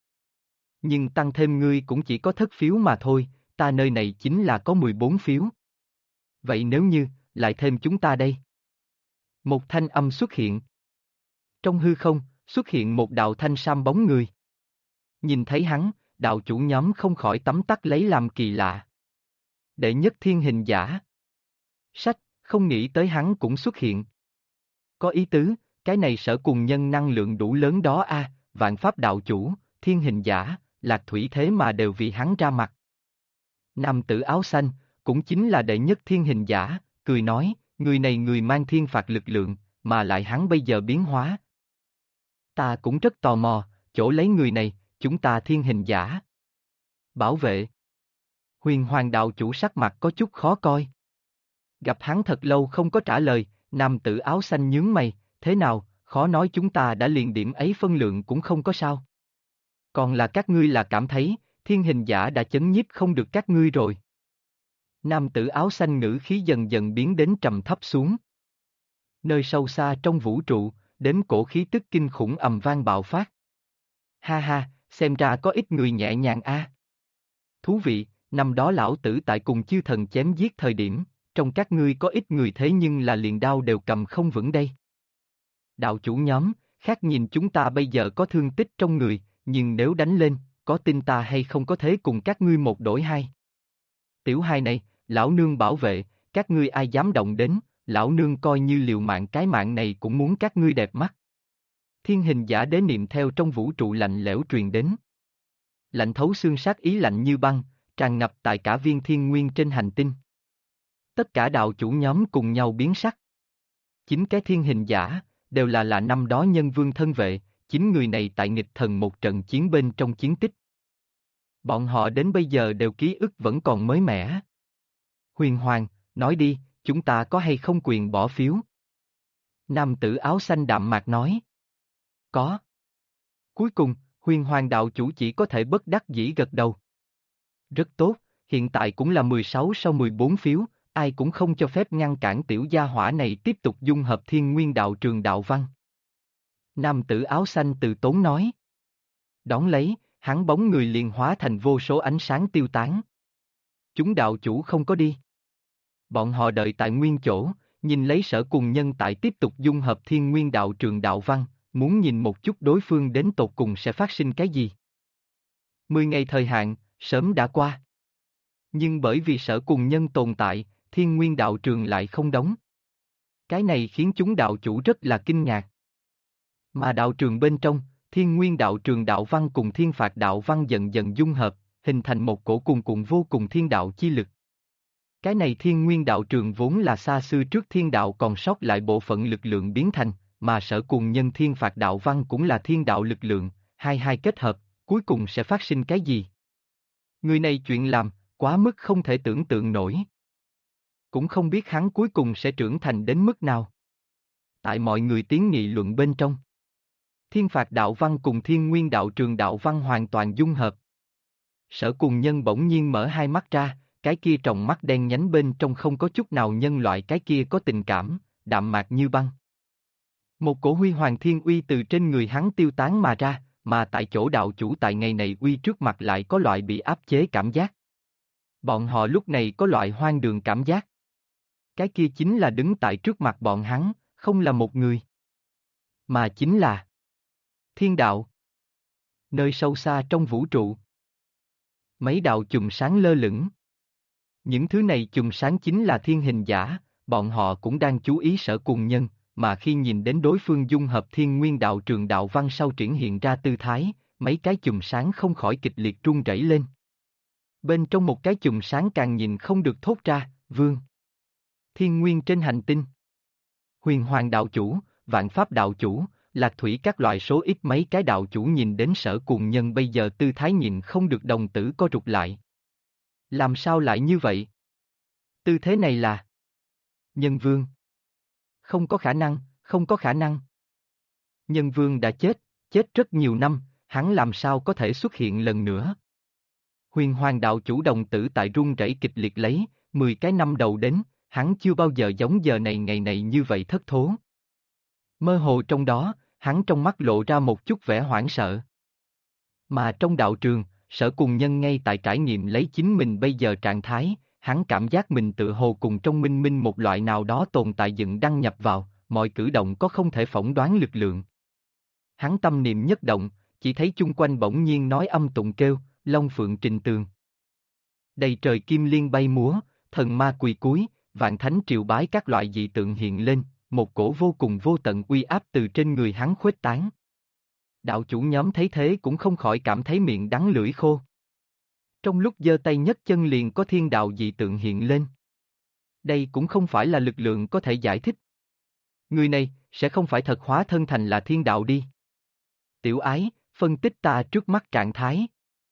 Nhưng tăng thêm ngươi cũng chỉ có thất phiếu mà thôi, ta nơi này chính là có 14 phiếu. Vậy nếu như, lại thêm chúng ta đây. Một thanh âm xuất hiện. Trong hư không, xuất hiện một đạo thanh sam bóng người. Nhìn thấy hắn, đạo chủ nhóm không khỏi tấm tắc lấy làm kỳ lạ. Đệ nhất thiên hình giả. Sách, không nghĩ tới hắn cũng xuất hiện. Có ý tứ, cái này Sở Cùng Nhân năng lượng đủ lớn đó a, Vạn Pháp đạo chủ, thiên hình giả, Lạc Thủy thế mà đều vì hắn ra mặt. Nam tử áo xanh, cũng chính là đệ nhất thiên hình giả, cười nói, người này người mang thiên phạt lực lượng, mà lại hắn bây giờ biến hóa. Ta cũng rất tò mò, chỗ lấy người này, chúng ta thiên hình giả. Bảo vệ. Huyền Hoàng đạo chủ sắc mặt có chút khó coi. Gặp hắn thật lâu không có trả lời, nam tử áo xanh nhướng mày, thế nào, khó nói chúng ta đã liền điểm ấy phân lượng cũng không có sao. Còn là các ngươi là cảm thấy, thiên hình giả đã chấn nhiếp không được các ngươi rồi. Nam tử áo xanh ngữ khí dần dần biến đến trầm thấp xuống. Nơi sâu xa trong vũ trụ, đếm cổ khí tức kinh khủng ầm vang bạo phát. Ha ha, xem ra có ít người nhẹ nhàng a. Thú vị, năm đó lão tử tại cùng chư thần chém giết thời điểm, trong các ngươi có ít người thế nhưng là liền đao đều cầm không vững đây. Đạo chủ nhóm, khác nhìn chúng ta bây giờ có thương tích trong người, nhưng nếu đánh lên, có tin ta hay không có thế cùng các ngươi một đổi hai. Tiểu hai này, lão nương bảo vệ, các ngươi ai dám động đến, lão nương coi như liều mạng cái mạng này cũng muốn các ngươi đẹp mắt. Thiên hình giả đế niệm theo trong vũ trụ lạnh lẽo truyền đến. Lạnh thấu xương sát ý lạnh như băng, tràn ngập tại cả viên thiên nguyên trên hành tinh. Tất cả đạo chủ nhóm cùng nhau biến sắc. Chính cái thiên hình giả, đều là năm đó nhân vương thân vệ, chính người này tại nghịch thần một trận chiến bên trong chiến tích. Bọn họ đến bây giờ đều ký ức vẫn còn mới mẻ. Huyền Hoàng, nói đi, chúng ta có hay không quyền bỏ phiếu? Nam tử áo xanh đạm mạc nói. Có. Cuối cùng, Huyền Hoàng đạo chủ chỉ có thể bất đắc dĩ gật đầu. Rất tốt, hiện tại cũng là 16 sau 14 phiếu, ai cũng không cho phép ngăn cản tiểu gia hỏa này tiếp tục dung hợp thiên nguyên đạo trường đạo văn. Nam tử áo xanh từ tốn nói. Đón lấy, hắn bóng người liền hóa thành vô số ánh sáng tiêu tán. Chúng đạo chủ không có đi. Bọn họ đợi tại nguyên chỗ, nhìn lấy Sở Cùng Nhân tại tiếp tục dung hợp thiên nguyên đạo trường đạo văn, muốn nhìn một chút đối phương đến tột cùng sẽ phát sinh cái gì. 10 ngày thời hạn, sớm đã qua. Nhưng bởi vì Sở Cùng Nhân tồn tại, thiên nguyên đạo trường lại không đóng. Cái này khiến chúng đạo chủ rất là kinh ngạc. Mà đạo trường bên trong, thiên nguyên đạo trường đạo văn cùng thiên phạt đạo văn dần dần dung hợp, hình thành một cổ cuồn cuộn vô cùng thiên đạo chi lực. Cái này thiên nguyên đạo trường vốn là xa xưa trước thiên đạo còn sót lại bộ phận lực lượng biến thành, mà sở cùng nhân thiên phạt đạo văn cũng là thiên đạo lực lượng, hai kết hợp, cuối cùng sẽ phát sinh cái gì? Người này chuyện làm, quá mức không thể tưởng tượng nổi. Cũng không biết hắn cuối cùng sẽ trưởng thành đến mức nào. Tại mọi người tiếng nghị luận bên trong, thiên phạt đạo văn cùng thiên nguyên đạo trường đạo văn hoàn toàn dung hợp. Sở cùng nhân bỗng nhiên mở hai mắt ra, cái kia tròng mắt đen nhánh bên trong không có chút nào nhân loại, cái kia có tình cảm, đạm mạc như băng. Một cổ huy hoàng thiên uy từ trên người hắn tiêu tán mà ra, mà tại chỗ đạo chủ tại ngày này uy trước mặt lại có loại bị áp chế cảm giác. Bọn họ lúc này có loại hoang đường cảm giác. Cái kia chính là đứng tại trước mặt bọn hắn, không là một người, mà chính là thiên đạo. Nơi sâu xa trong vũ trụ, mấy đạo chùm sáng lơ lửng. Những thứ này chùm sáng chính là thiên hình giả, bọn họ cũng đang chú ý sở cùng nhân, mà khi nhìn đến đối phương dung hợp thiên nguyên đạo trường đạo văn sau triển hiện ra tư thái, mấy cái chùm sáng không khỏi kịch liệt rung rẩy lên. Bên trong một cái chùm sáng càng nhìn không được thốt ra, vương. Thiên nguyên trên hành tinh. Huyền hoàng đạo chủ, vạn pháp đạo chủ, lạc thủy các loại số ít mấy cái đạo chủ nhìn đến sở cùng nhân bây giờ tư thái nhìn không được đồng tử co rụt lại. Làm sao lại như vậy? Tư thế này là nhân vương. Không có khả năng, không có khả năng. Nhân vương đã chết, chết rất nhiều năm, hắn làm sao có thể xuất hiện lần nữa? Huyền hoàng đạo chủ đồng tử tại run rẩy kịch liệt lấy, 10 cái năm đầu đến, hắn chưa bao giờ giống giờ này ngày này như vậy thất thố. Mơ hồ trong đó, hắn trong mắt lộ ra một chút vẻ hoảng sợ. Mà trong đạo trường, sở cùng nhân ngay tại trải nghiệm lấy chính mình bây giờ trạng thái, hắn cảm giác mình tự hồ cùng trong minh minh một loại nào đó tồn tại dựng đăng nhập vào, mọi cử động có không thể phỏng đoán lực lượng. Hắn tâm niệm nhất động, chỉ thấy chung quanh bỗng nhiên nói âm tụng kêu, long phượng trình tường. Đầy trời kim liên bay múa, thần ma quỳ cúi, vạn thánh triều bái các loại dị tượng hiện lên, một cổ vô cùng vô tận uy áp từ trên người hắn khuếch tán. Đạo chủ nhóm thấy thế cũng không khỏi cảm thấy miệng đắng lưỡi khô. Trong lúc giơ tay nhấc chân liền có thiên đạo dị tượng hiện lên. Đây cũng không phải là lực lượng có thể giải thích. Người này, sẽ không phải thật hóa thân thành là thiên đạo đi. Tiểu ái, phân tích ta trước mắt trạng thái.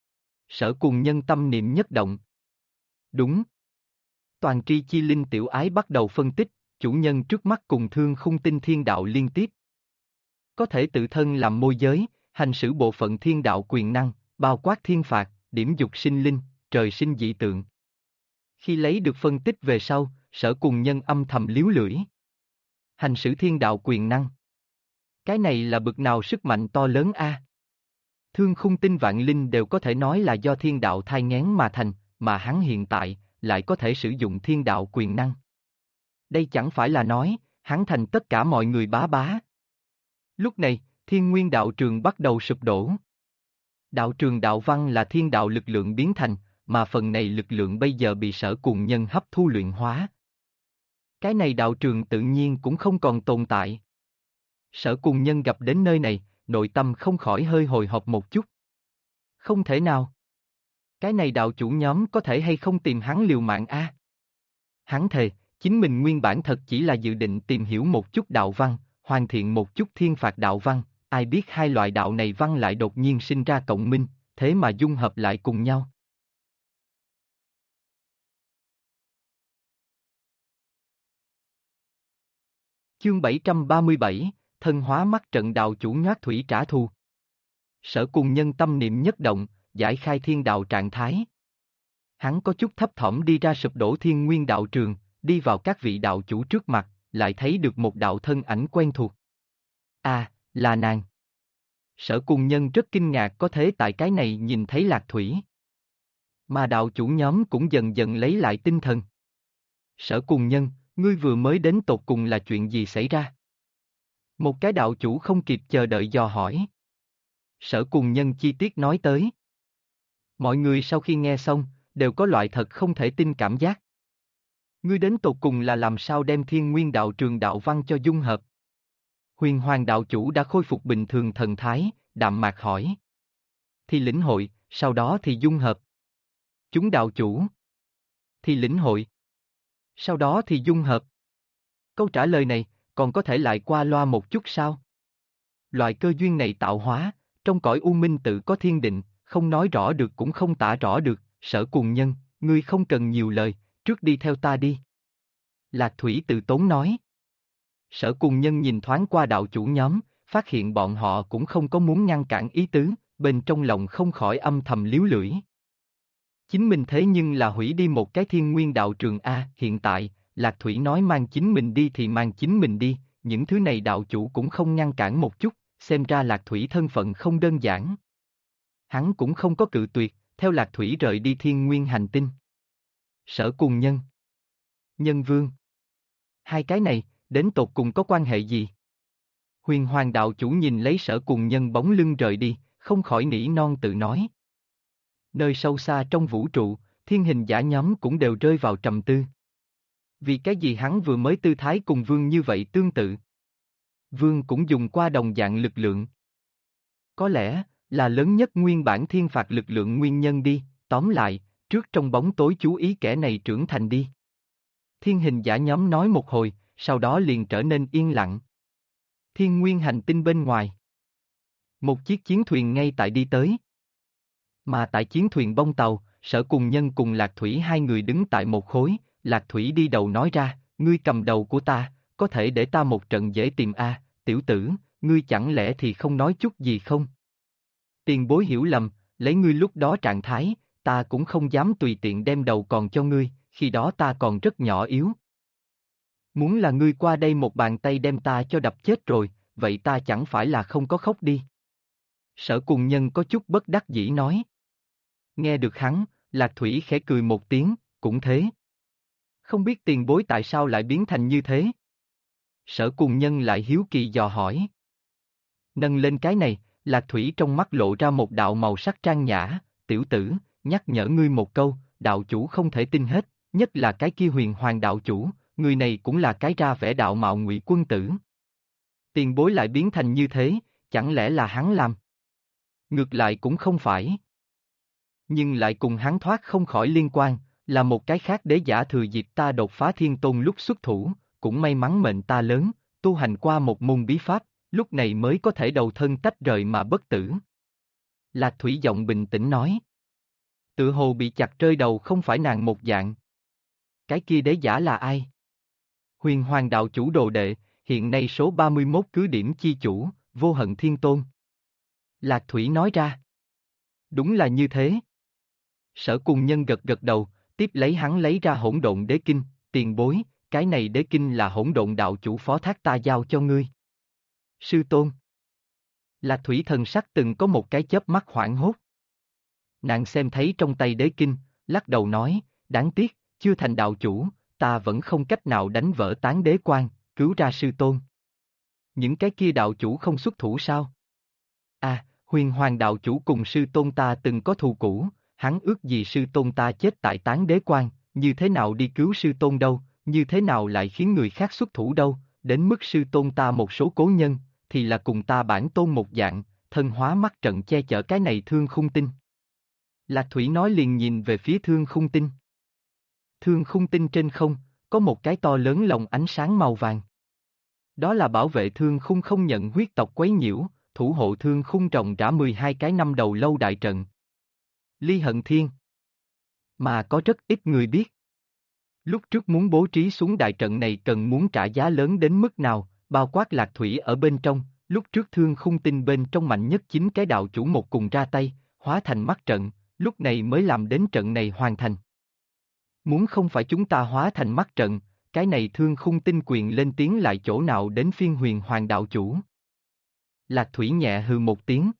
Sở cùng nhân tâm niệm nhất động. Đúng. Toàn tri chi linh tiểu ái bắt đầu phân tích, chủ nhân trước mắt cùng thương khung tinh thiên đạo liên tiếp. Có thể tự thân làm môi giới, hành xử bộ phận thiên đạo quyền năng, bao quát thiên phạt, điểm dục sinh linh, trời sinh dị tượng. Khi lấy được phân tích về sau, sở cùng nhân âm thầm liếu lưỡi. Hành xử thiên đạo quyền năng. Cái này là bực nào sức mạnh to lớn a? Thương khung tinh vạn linh đều có thể nói là do thiên đạo thai nghén mà thành, mà hắn hiện tại, lại có thể sử dụng thiên đạo quyền năng. Đây chẳng phải là nói, hắn thành tất cả mọi người bá bá. Lúc này, thiên nguyên đạo trường bắt đầu sụp đổ. Đạo trường đạo văn là thiên đạo lực lượng biến thành, mà phần này lực lượng bây giờ bị sở cùng nhân hấp thu luyện hóa. Cái này đạo trường tự nhiên cũng không còn tồn tại. Sở cùng nhân gặp đến nơi này, nội tâm không khỏi hơi hồi hộp một chút. Không thể nào. Cái này đạo chủ nhóm có thể hay không tìm hắn liều mạng a? Hắn thề, chính mình nguyên bản thật chỉ là dự định tìm hiểu một chút đạo văn, hoàn thiện một chút thiên phạt đạo văn, ai biết hai loại đạo này văn lại đột nhiên sinh ra cộng minh, thế mà dung hợp lại cùng nhau. Chương 737, thân hóa mắt trận đạo chủ Nhoát Thủy trả thù. Sở cùng nhân tâm niệm nhất động, giải khai thiên đạo trạng thái. Hắn có chút thấp thỏm đi ra sụp đổ thiên nguyên đạo trường, đi vào các vị đạo chủ trước mặt, lại thấy được một đạo thân ảnh quen thuộc. À, là nàng. Sở cùng nhân rất kinh ngạc có thế tại cái này nhìn thấy Lạc Thủy. Mà đạo chủ nhóm cũng dần dần lấy lại tinh thần. Sở cùng nhân, ngươi vừa mới đến tột cùng là chuyện gì xảy ra? Một cái đạo chủ không kịp chờ đợi dò hỏi. Sở cùng nhân chi tiết nói tới. Mọi người sau khi nghe xong, đều có loại thật không thể tin cảm giác. Ngươi đến tột cùng là làm sao đem thiên nguyên đạo trường đạo văn cho dung hợp? Huyền hoàng đạo chủ đã khôi phục bình thường thần thái, đạm mạc hỏi. Thì lĩnh hội, sau đó thì dung hợp. Chúng đạo chủ thì lĩnh hội. Sau đó thì dung hợp. Câu trả lời này, còn có thể lại qua loa một chút sao? Loại cơ duyên này tạo hóa, trong cõi u minh tự có thiên định, không nói rõ được cũng không tả rõ được, Sở Cùng Nhân, ngươi không cần nhiều lời, trước đi theo ta đi. Lạc Thủy từ tốn nói. Sở Cùng Nhân nhìn thoáng qua đạo chủ nhóm, phát hiện bọn họ cũng không có muốn ngăn cản ý tứ, bên trong lòng không khỏi âm thầm líu lưỡi. Chính mình thế nhưng là hủy đi một cái thiên nguyên đạo trường A, hiện tại, Lạc Thủy nói mang chính mình đi thì mang chính mình đi, những thứ này đạo chủ cũng không ngăn cản một chút, xem ra Lạc Thủy thân phận không đơn giản. Hắn cũng không có cự tuyệt, theo Lạc Thủy rời đi thiên nguyên hành tinh. Sở Cùng Nhân, Nhân Vương. Hai cái này, đến tột cùng có quan hệ gì? Huyền Hoàng đạo chủ nhìn lấy Sở Cùng Nhân bóng lưng rời đi, không khỏi nỉ non tự nói. Nơi sâu xa trong vũ trụ, thiên hình giả nhóm cũng đều rơi vào trầm tư. Vì cái gì hắn vừa mới tư thái cùng Vương như vậy tương tự? Vương cũng dùng qua đồng dạng lực lượng. Có lẽ, là lớn nhất nguyên bản thiên phạt lực lượng nguyên nhân đi, tóm lại, trước trong bóng tối chú ý kẻ này trưởng thành đi. Thiên hình giả nhóm nói một hồi, sau đó liền trở nên yên lặng. Thiên nguyên hành tinh bên ngoài. Một chiếc chiến thuyền ngay tại đi tới. Mà tại chiến thuyền bông tàu, Sở Cùng Nhân cùng Lạc Thủy hai người đứng tại một khối, Lạc Thủy đi đầu nói ra, ngươi cầm đầu của ta, có thể để ta một trận dễ tìm a, tiểu tử, ngươi chẳng lẽ thì không nói chút gì không? Tiền bối hiểu lầm, lấy ngươi lúc đó trạng thái, ta cũng không dám tùy tiện đem đầu còn cho ngươi, khi đó ta còn rất nhỏ yếu. Muốn là ngươi qua đây một bàn tay đem ta cho đập chết rồi, vậy ta chẳng phải là không có khóc đi. Sở Cùng Nhân có chút bất đắc dĩ nói. Nghe được hắn, Lạc Thủy khẽ cười một tiếng, cũng thế. Không biết tiền bối tại sao lại biến thành như thế? Sở Cùng Nhân lại hiếu kỳ dò hỏi. Nâng lên cái này, Lạc Thủy trong mắt lộ ra một đạo màu sắc trang nhã, tiểu tử, nhắc nhở ngươi một câu, đạo chủ không thể tin hết, nhất là cái kia Huyền Hoàng đạo chủ, người này cũng là cái ra vẻ đạo mạo ngụy quân tử. Tiền bối lại biến thành như thế, chẳng lẽ là hắn làm? Ngược lại cũng không phải. Nhưng lại cùng hắn thoát không khỏi liên quan, là một cái khác đế giả thừa dịp ta đột phá thiên tôn lúc xuất thủ, cũng may mắn mệnh ta lớn, tu hành qua một môn bí pháp, lúc này mới có thể đầu thân tách rời mà bất tử. Lạc Thủy giọng bình tĩnh nói. Tự hồ bị chặt rơi đầu không phải nàng một dạng. Cái kia đế giả là ai? Huyền Hoàng đạo chủ đồ đệ, hiện nay số 31 cứ điểm chi chủ, Vô Hận Thiên Tôn. Lạc Thủy nói ra. Đúng là như thế. Sở Cùng Nhân gật gật đầu, tiếp lấy hắn lấy ra Hỗn Độn Đế Kinh, tiền bối, cái này đế kinh là Hỗn Độn đạo chủ phó thác ta giao cho ngươi. Sư tôn. Lạc Thủy thần sắc từng có một cái chớp mắt hoảng hốt. Nàng xem thấy trong tay đế kinh, lắc đầu nói, đáng tiếc, chưa thành đạo chủ, ta vẫn không cách nào đánh vỡ tán đế quan, cứu ra sư tôn. Những cái kia đạo chủ không xuất thủ sao? À, Huyền Hoàng đạo chủ cùng sư tôn ta từng có thù cũ, hắn ước gì sư tôn ta chết tại tán đế quan, như thế nào đi cứu sư tôn đâu, như thế nào lại khiến người khác xuất thủ đâu, đến mức sư tôn ta một số cố nhân, thì là cùng ta bản tôn một dạng, thân hóa mắt trận che chở cái này Thương Khung Tinh. Lạc Thủy nói liền nhìn về phía Thương Khung Tinh. Thương Khung Tinh trên không, có một cái to lớn lồng ánh sáng màu vàng. Đó là bảo vệ Thương Khung không nhận huyết tộc quấy nhiễu, thủ hộ Thương Khung rộng rã 12 cái năm đầu lâu đại trận. Ly Hận Thiên. Mà có rất ít người biết. Lúc trước muốn bố trí xuống đại trận này cần muốn trả giá lớn đến mức nào, bao quát Lạc Thủy ở bên trong, lúc trước Thương Khung Tinh bên trong mạnh nhất 9 cái đạo chủ một cùng ra tay, hóa thành mắt trận, lúc này mới làm đến trận này hoàn thành. Muốn không phải chúng ta hóa thành mắt trận, cái này Thương Khung Tinh quyền lên tiếng lại chỗ nào đến phiên Huyền Hoàng đạo chủ. Lạc Thủy nhẹ hừ một tiếng.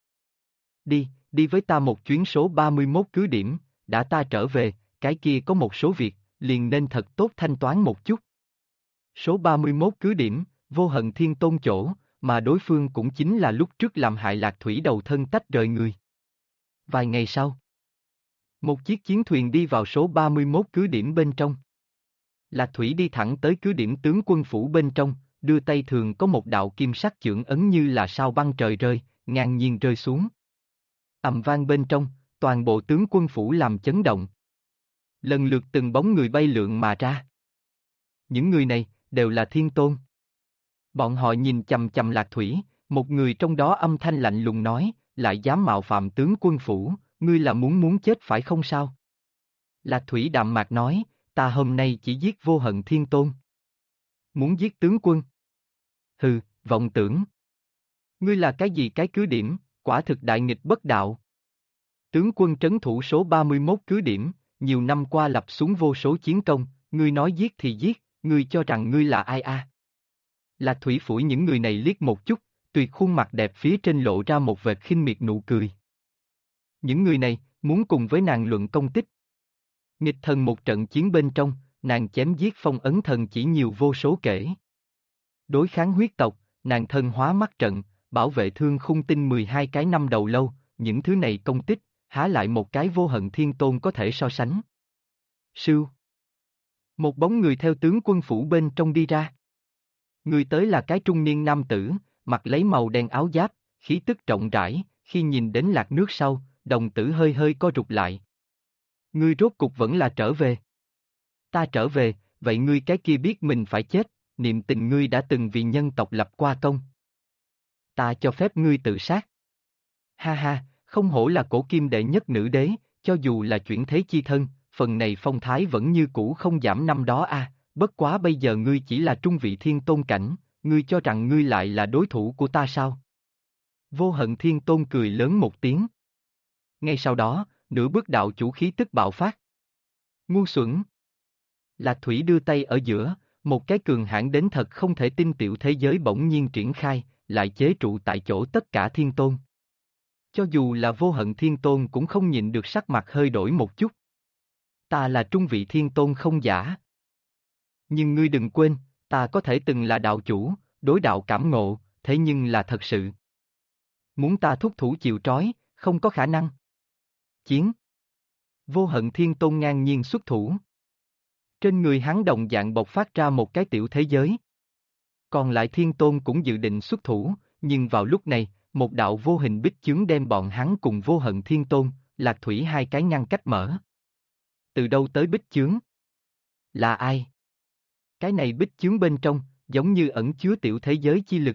Đi với ta một chuyến số 31 cứ điểm, đã ta trở về, cái kia có một số việc, liền nên thật tốt thanh toán một chút. Số 31 cứ điểm, Vô Hận Thiên Tôn chỗ, mà đối phương cũng chính là lúc trước làm hại Lạc Thủy đầu thân tách rời người. Vài ngày sau, một chiếc chiến thuyền đi vào số 31 cứ điểm bên trong. Lạc Thủy đi thẳng tới cứ điểm tướng quân phủ bên trong, đưa tay thường có một đạo kim sắc chưởng ấn như là sao băng trời rơi, ngang nhiên rơi xuống. Ầm vang bên trong, toàn bộ tướng quân phủ làm chấn động. Lần lượt từng bóng người bay lượn mà ra. Những người này, đều là thiên tôn. Bọn họ nhìn chằm chằm Lạc Thủy, một người trong đó âm thanh lạnh lùng nói, lại dám mạo phạm tướng quân phủ, ngươi là muốn chết phải không sao? Lạc Thủy đạm mạc nói, ta hôm nay chỉ giết vô hận thiên tôn. Muốn giết tướng quân? Hừ, vọng tưởng. Ngươi là cái gì cái cứ điểm, quả thực đại nghịch bất đạo. Tướng quân trấn thủ số 31 cứ điểm, nhiều năm qua lập xuống vô số chiến công, ngươi nói giết thì giết, ngươi cho rằng ngươi là ai a? Lạc Thủy phủi những người này liếc một chút, tuyệt khuôn mặt đẹp phía trên lộ ra một vệt khinh miệt nụ cười. Những người này, muốn cùng với nàng luận công tích. Nghịch thần một trận chiến bên trong, nàng chém giết phong ấn thần chỉ nhiều vô số kể. Đối kháng huyết tộc, nàng thân hóa mắt trận, bảo vệ thương khung tinh 12 cái năm đầu lâu, những thứ này công tích, há lại một cái vô hận thiên tôn có thể so sánh. Sưu. Một bóng người theo tướng quân phủ bên trong đi ra. Người tới là cái trung niên nam tử, mặc lấy màu đen áo giáp, khí tức rộng rãi, khi nhìn đến Lạc nước sau, đồng tử hơi hơi co rụt lại. Ngươi rốt cục vẫn là trở về. Ta trở về, vậy ngươi cái kia biết mình phải chết, niệm tình ngươi đã từng vì nhân tộc lập qua công. Ta cho phép ngươi tự sát. Ha ha, không hổ là cổ kim đệ nhất nữ đế, cho dù là chuyển thế chi thân, phần này phong thái vẫn như cũ không giảm năm đó a. Bất quá bây giờ ngươi chỉ là trung vị thiên tôn cảnh, ngươi cho rằng ngươi lại là đối thủ của ta sao? Vô hận thiên tôn cười lớn một tiếng. Ngay sau đó, nửa bước đạo chủ khí tức bạo phát. Ngu xuẩn. Lạc Thủy đưa tay ở giữa, một cái cường hãn đến thật không thể tin tiểu thế giới bỗng nhiên triển khai, lại chế trụ tại chỗ tất cả thiên tôn. Cho dù là vô hận thiên tôn cũng không nhịn được sắc mặt hơi đổi một chút. Ta là trung vị thiên tôn không giả. Nhưng ngươi đừng quên, ta có thể từng là đạo chủ, đối đạo cảm ngộ, thế nhưng là thật sự. Muốn ta thúc thủ chịu trói, không có khả năng. Chiến. Vô hận thiên tôn ngang nhiên xuất thủ. Trên người hắn đồng dạng bộc phát ra một cái tiểu thế giới. Còn lại thiên tôn cũng dự định xuất thủ, nhưng vào lúc này, một đạo vô hình bích chướng đem bọn hắn cùng vô hận thiên tôn, Lạc Thủy hai cái ngăn cách mở. Từ đâu tới bích chướng? Là ai? Cái này bích chướng bên trong, giống như ẩn chứa tiểu thế giới chi lực.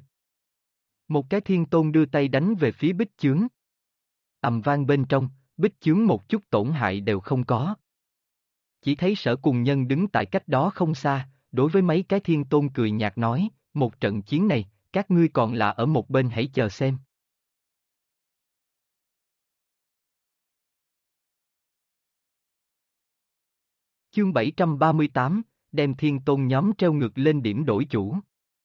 Một cái thiên tôn đưa tay đánh về phía bích chướng. Ầm vang bên trong, bích chướng một chút tổn hại đều không có. Chỉ thấy Sở Cùng Nhân đứng tại cách đó không xa, đối với mấy cái thiên tôn cười nhạt nói, một trận chiến này, các ngươi còn là ở một bên hãy chờ xem. Chương 738, đem thiên tôn nhóm treo ngược lên điểm đổi chủ.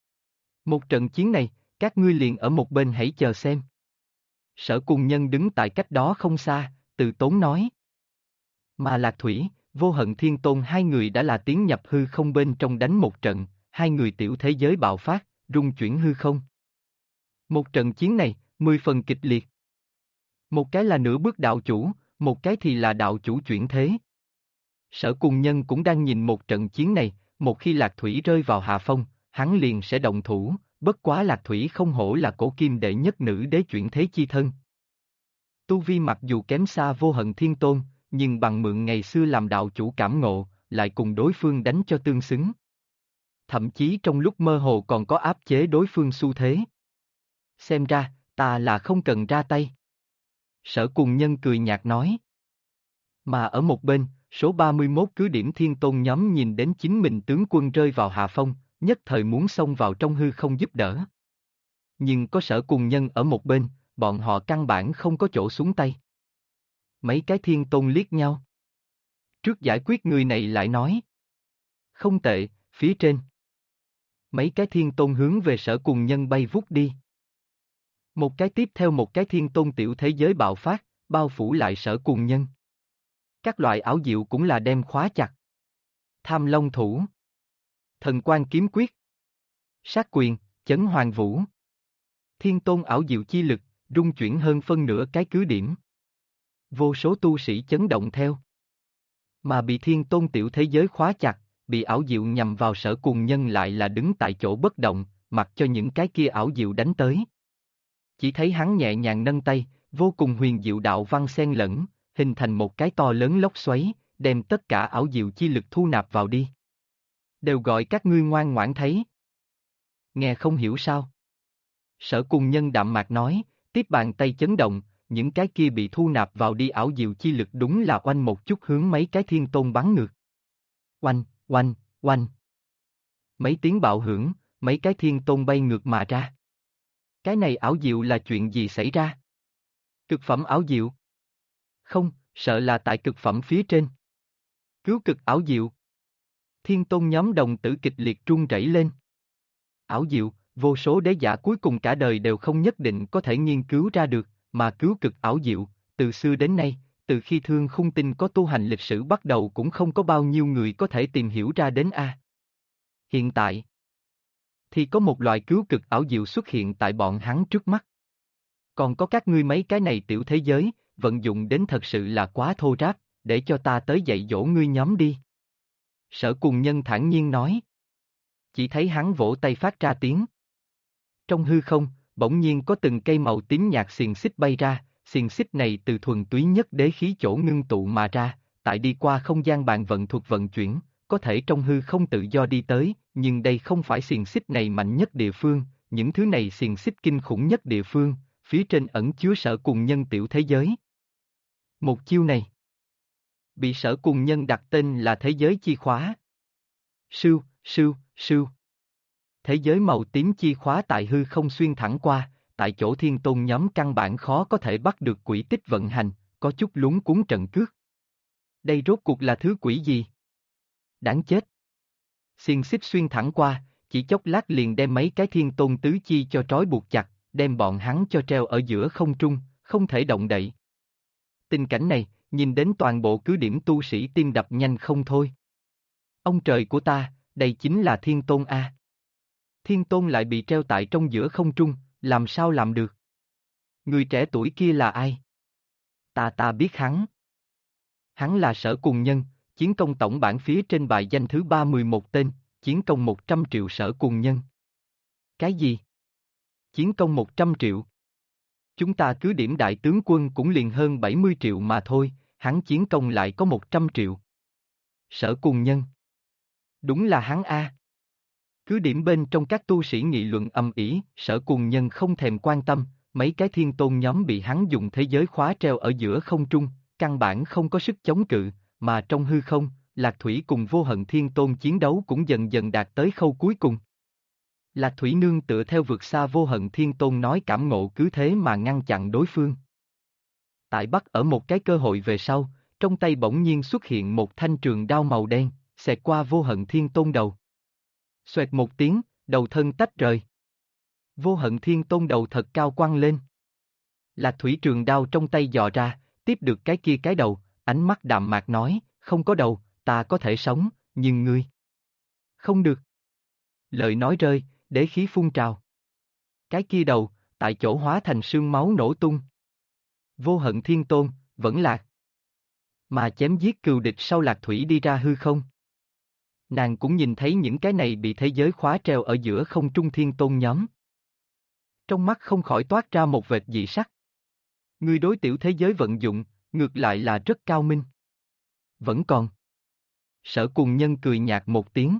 Một trận chiến này, các ngươi liền ở một bên hãy chờ xem. Sở Cùng Nhân đứng tại cách đó không xa, từ tốn nói. Mà Lạc Thủy, vô hận thiên tôn hai người đã là tiến nhập hư không bên trong đánh một trận, hai người tiểu thế giới bạo phát, rung chuyển hư không. Một trận chiến này, 10 phần kịch liệt. Một cái là nửa bước đạo chủ, một cái thì là đạo chủ chuyển thế. Sở Cùng Nhân cũng đang nhìn một trận chiến này, một khi Lạc Thủy rơi vào hạ phong, hắn liền sẽ động thủ, bất quá Lạc Thủy không hổ là cổ kim đệ nhất nữ đế chuyển thế chi thân. Tu vi mặc dù kém xa vô hận thiên tôn, nhưng bằng mượn ngày xưa làm đạo chủ cảm ngộ, lại cùng đối phương đánh cho tương xứng. Thậm chí trong lúc mơ hồ còn có áp chế đối phương xu thế. Xem ra, ta là không cần ra tay. Sở Cùng Nhân cười nhạt nói. Mà ở một bên, số 31 cứ điểm thiên tôn nhóm nhìn đến chính mình tướng quân rơi vào hạ phong, nhất thời muốn xông vào trong hư không giúp đỡ. Nhưng có Sở Cùng Nhân ở một bên, bọn họ căn bản không có chỗ xuống tay. Mấy cái thiên tôn liếc nhau. Trước giải quyết người này lại nói. Không tệ, phía trên. Mấy cái thiên tôn hướng về Sở Cùng Nhân bay vút đi. Một cái tiếp theo một cái thiên tôn tiểu thế giới bạo phát, bao phủ lại Sở Cùng Nhân. Các loại ảo diệu cũng là đem khóa chặt. Tham Long Thủ. Thần Quan Kiếm Quyết. Sát Quyền, Chấn Hoàng Vũ. Thiên tôn ảo diệu chi lực, rung chuyển hơn phân nửa cái cứ điểm. Vô số tu sĩ chấn động theo. Mà bị thiên tôn tiểu thế giới khóa chặt, bị ảo diệu nhằm vào Sở Cùng Nhân lại là đứng tại chỗ bất động, mặc cho những cái kia ảo diệu đánh tới. Chỉ thấy hắn nhẹ nhàng nâng tay, vô cùng huyền diệu đạo văn xen lẫn, hình thành một cái to lớn lốc xoáy, đem tất cả ảo diệu chi lực thu nạp vào đi. Đều gọi các ngươi ngoan ngoãn thấy. Nghe không hiểu sao? Sở Cùng Nhân đạm mạc nói, tiếp bàn tay chấn động, những cái kia bị thu nạp vào đi ảo diệu chi lực đúng là oanh một chút hướng mấy cái thiên tôn bắn ngược. Oanh, oanh, oanh. Mấy tiếng bạo hưởng, mấy cái thiên tôn bay ngược mà ra. Cái này ảo diệu là chuyện gì xảy ra? Cực phẩm ảo diệu? Không, sợ là tại cực phẩm phía trên. Cứu cực ảo diệu. Thiên tôn nhóm đồng tử kịch liệt run rẩy lên. Ảo diệu, vô số đế giả cuối cùng cả đời đều không nhất định có thể nghiên cứu ra được, mà cứu cực ảo diệu, từ xưa đến nay, từ khi Thương Khung Tinh có tu hành lịch sử bắt đầu cũng không có bao nhiêu người có thể tìm hiểu ra đến a. Hiện tại, thì có một loại cứu cực ảo diệu xuất hiện tại bọn hắn trước mắt. Còn có các ngươi mấy cái này tiểu thế giới, vận dụng đến thật sự là quá thô ráp, để cho ta tới dạy dỗ ngươi nhóm đi. Sở Cùng Nhân thản nhiên nói. Chỉ thấy hắn vỗ tay phát ra tiếng. Trong hư không, bỗng nhiên có từng cây màu tím nhạt xiềng xích bay ra, xiềng xích này từ thuần túy nhất đế khí chỗ ngưng tụ mà ra, tại đi qua không gian bàn vận thuật vận chuyển, có thể trong hư không tự do đi tới, nhưng đây không phải xiềng xích này mạnh nhất địa phương, những thứ này xiềng xích kinh khủng nhất địa phương, phía trên ẩn chứa Sở Cùng Nhân tiểu thế giới. Một chiêu này bị Sở Cùng Nhân đặt tên là thế giới chi khóa. Sưu, sưu, sưu. Thế giới màu tím chi khóa tại hư không xuyên thẳng qua, tại chỗ thiên tôn nhóm căn bản khó có thể bắt được quỹ tích vận hành, có chút lúng cuốn trận cước. Đây rốt cuộc là thứ quỷ gì? Đáng chết. Xiềng xích xuyên thẳng qua, chỉ chốc lát liền đem mấy cái thiên tôn tứ chi cho trói buộc chặt, đem bọn hắn cho treo ở giữa không trung, không thể động đậy. Tình cảnh này, nhìn đến toàn bộ cứ điểm tu sĩ tim đập nhanh không thôi. Ông trời của ta, đây chính là thiên tôn a. Thiên tôn lại bị treo tại trong giữa không trung, làm sao làm được? Người trẻ tuổi kia là ai? Ta biết hắn. Hắn là Sở Cùng Nhân, chiến công tổng bảng phía trên bài danh thứ 31 tên, chiến công 100 triệu Sở Cùng Nhân. Cái gì? Chiến công 100 triệu? Chúng ta cứ điểm đại tướng quân cũng liền hơn 70 triệu mà thôi, hắn chiến công lại có 100 triệu. Sở Cùng Nhân. Đúng là hắn a. Cứ điểm bên trong các tu sĩ nghị luận ầm ĩ, Sở Cùng Nhân không thèm quan tâm, mấy cái thiên tôn nhóm bị hắn dùng thế giới khóa treo ở giữa không trung, căn bản không có sức chống cự, mà trong hư không, Lạc Thủy cùng Vô Hận Thiên Tôn chiến đấu cũng dần dần đạt tới khâu cuối cùng. Lạc Thủy nương tựa theo vượt xa Vô Hận Thiên Tôn nói cảm ngộ cứ thế mà ngăn chặn đối phương. Tại bắt ở một cái cơ hội về sau, trong tay bỗng nhiên xuất hiện một thanh trường đao màu đen, xẹt qua Vô Hận Thiên Tôn đầu. Xoẹt một tiếng, đầu thân tách rời. Vô Hận Thiên Tôn đầu thật cao quăng lên. Lạc Thủy trường đao trong tay dò ra, tiếp được cái kia cái đầu, ánh mắt đạm mạc nói, không có đầu, ta có thể sống, nhưng ngươi. Không được. Lời nói rơi, đế khí phun trào. Cái kia đầu, tại chỗ hóa thành sương máu nổ tung. Vô Hận Thiên Tôn, vẫn lạc. Mà chém giết cừu địch sau Lạc Thủy đi ra hư không. Nàng cũng nhìn thấy những cái này bị thế giới khóa treo ở giữa không trung thiên tôn nhóm. Trong mắt không khỏi toát ra một vệt dị sắc. Ngươi đối tiểu thế giới vận dụng, ngược lại là rất cao minh. Vẫn còn. Sở Cùng Nhân cười nhạt một tiếng.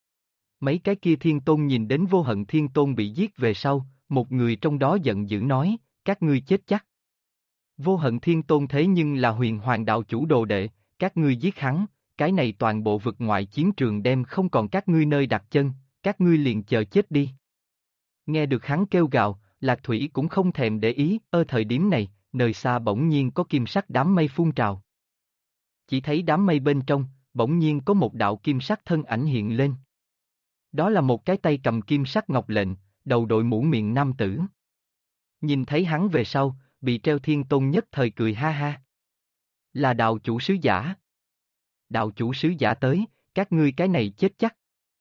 Mấy cái kia thiên tôn nhìn đến Vô Hận Thiên Tôn bị giết về sau, một người trong đó giận dữ nói, các ngươi chết chắc. Vô Hận Thiên Tôn thế nhưng là Huyền Hoàng đạo chủ đồ đệ, các ngươi giết hắn, cái này toàn bộ vực ngoại chiến trường đem không còn các ngươi nơi đặt chân, các ngươi liền chờ chết đi. Nghe được hắn kêu gào, Lạc Thủy cũng không thèm để ý, thời điểm này, nơi xa bỗng nhiên có kim sắc đám mây phun trào. Chỉ thấy đám mây bên trong, bỗng nhiên có một đạo kim sắc thân ảnh hiện lên. Đó là một cái tay cầm kim sắc ngọc lệnh, đầu đội mũ miệng nam tử. Nhìn thấy hắn về sau, bị treo thiên tôn nhất thời cười ha ha. Là đạo chủ sứ giả. Đạo chủ sứ giả tới, các ngươi cái này chết chắc.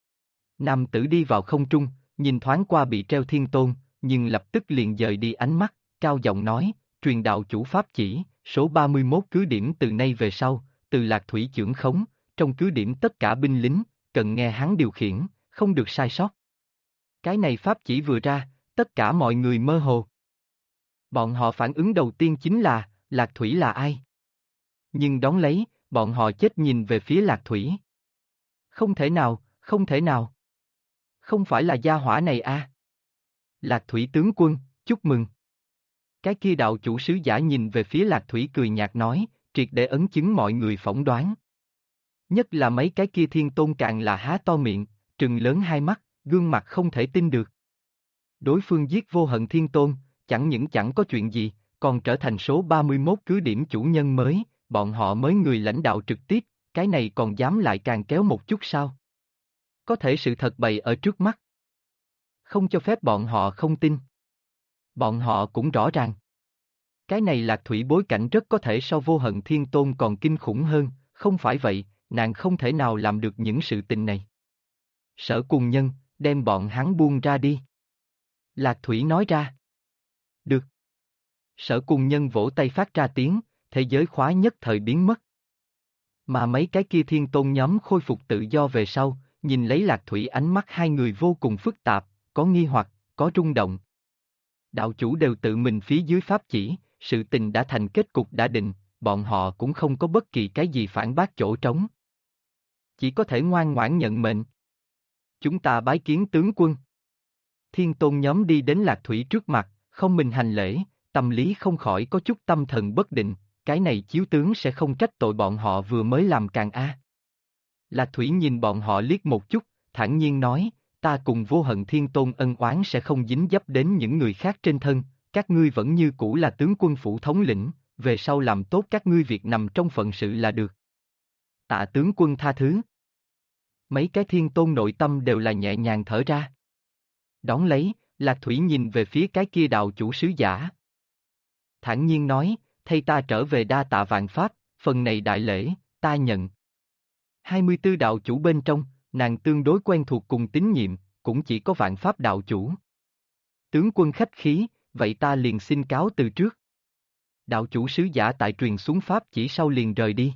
Nam tử đi vào không trung, nhìn thoáng qua bị treo thiên tôn, nhưng lập tức liền dời đi ánh mắt, cao giọng nói, truyền đạo chủ pháp chỉ, số 31 cứ điểm từ nay về sau, từ Lạc Thủy chưởng khống, trong cứ điểm tất cả binh lính, cần nghe hắn điều khiển, không được sai sót. Cái này pháp chỉ vừa ra, tất cả mọi người mơ hồ. Bọn họ phản ứng đầu tiên chính là, Lạc Thủy là ai? Nhưng đón lấy, bọn họ chết nhìn về phía Lạc Thủy. Không thể nào, không thể nào. Không phải là gia hỏa này à? Lạc Thủy tướng quân, chúc mừng. Cái kia đạo chủ sứ giả nhìn về phía Lạc Thủy cười nhạt nói, triệt để ấn chứng mọi người phỏng đoán. Nhất là mấy cái kia thiên tôn càng là há to miệng, trừng lớn hai mắt, gương mặt không thể tin được. Đối phương giết vô hận thiên tôn, chẳng những chẳng có chuyện gì, còn trở thành số 31 cứ điểm chủ nhân mới, bọn họ mới người lãnh đạo trực tiếp, cái này còn dám lại càng kéo một chút sao? Có thể sự thật bày ở trước mắt. Không cho phép bọn họ không tin. Bọn họ cũng rõ ràng. Cái này Lạc Thủy bối cảnh rất có thể so vô hận thiên tôn còn kinh khủng hơn, không phải vậy, nàng không thể nào làm được những sự tình này. Sở Cùng Nhân, đem bọn hắn buông ra đi. Lạc Thủy nói ra. Được. Sở Cùng Nhân vỗ tay phát ra tiếng, thế giới khóa nhất thời biến mất. Mà mấy cái kia thiên tôn nhóm khôi phục tự do về sau, nhìn lấy Lạc Thủy ánh mắt hai người vô cùng phức tạp, có nghi hoặc, có rung động. Đạo chủ đều tự mình phía dưới pháp chỉ, sự tình đã thành kết cục đã định, bọn họ cũng không có bất kỳ cái gì phản bác chỗ trống. Chỉ có thể ngoan ngoãn nhận mệnh. Chúng ta bái kiến tướng quân. Thiên tôn nhóm đi đến Lạc Thủy trước mặt, không mình hành lễ, tâm lý không khỏi có chút tâm thần bất định, cái này chiếu tướng sẽ không trách tội bọn họ vừa mới làm càng a. Lạc Thủy nhìn bọn họ liếc một chút, thản nhiên nói, ta cùng vô hận thiên tôn ân oán sẽ không dính dấp đến những người khác trên thân, các ngươi vẫn như cũ là tướng quân phủ thống lĩnh, về sau làm tốt các ngươi việc nằm trong phận sự là được. Tạ tướng quân tha thứ. Mấy cái thiên tôn nội tâm đều là nhẹ nhàng thở ra. Đón lấy, Lạc Thủy nhìn về phía cái kia đạo chủ sứ giả. Thản nhiên nói, thay ta trở về đa tạ vạn pháp, phần này đại lễ, ta nhận. 24 đạo chủ bên trong, nàng tương đối quen thuộc cùng tín nhiệm, cũng chỉ có vạn pháp đạo chủ. Tướng quân khách khí, vậy ta liền xin cáo từ trước. Đạo chủ sứ giả tại truyền xuống pháp chỉ sau liền rời đi.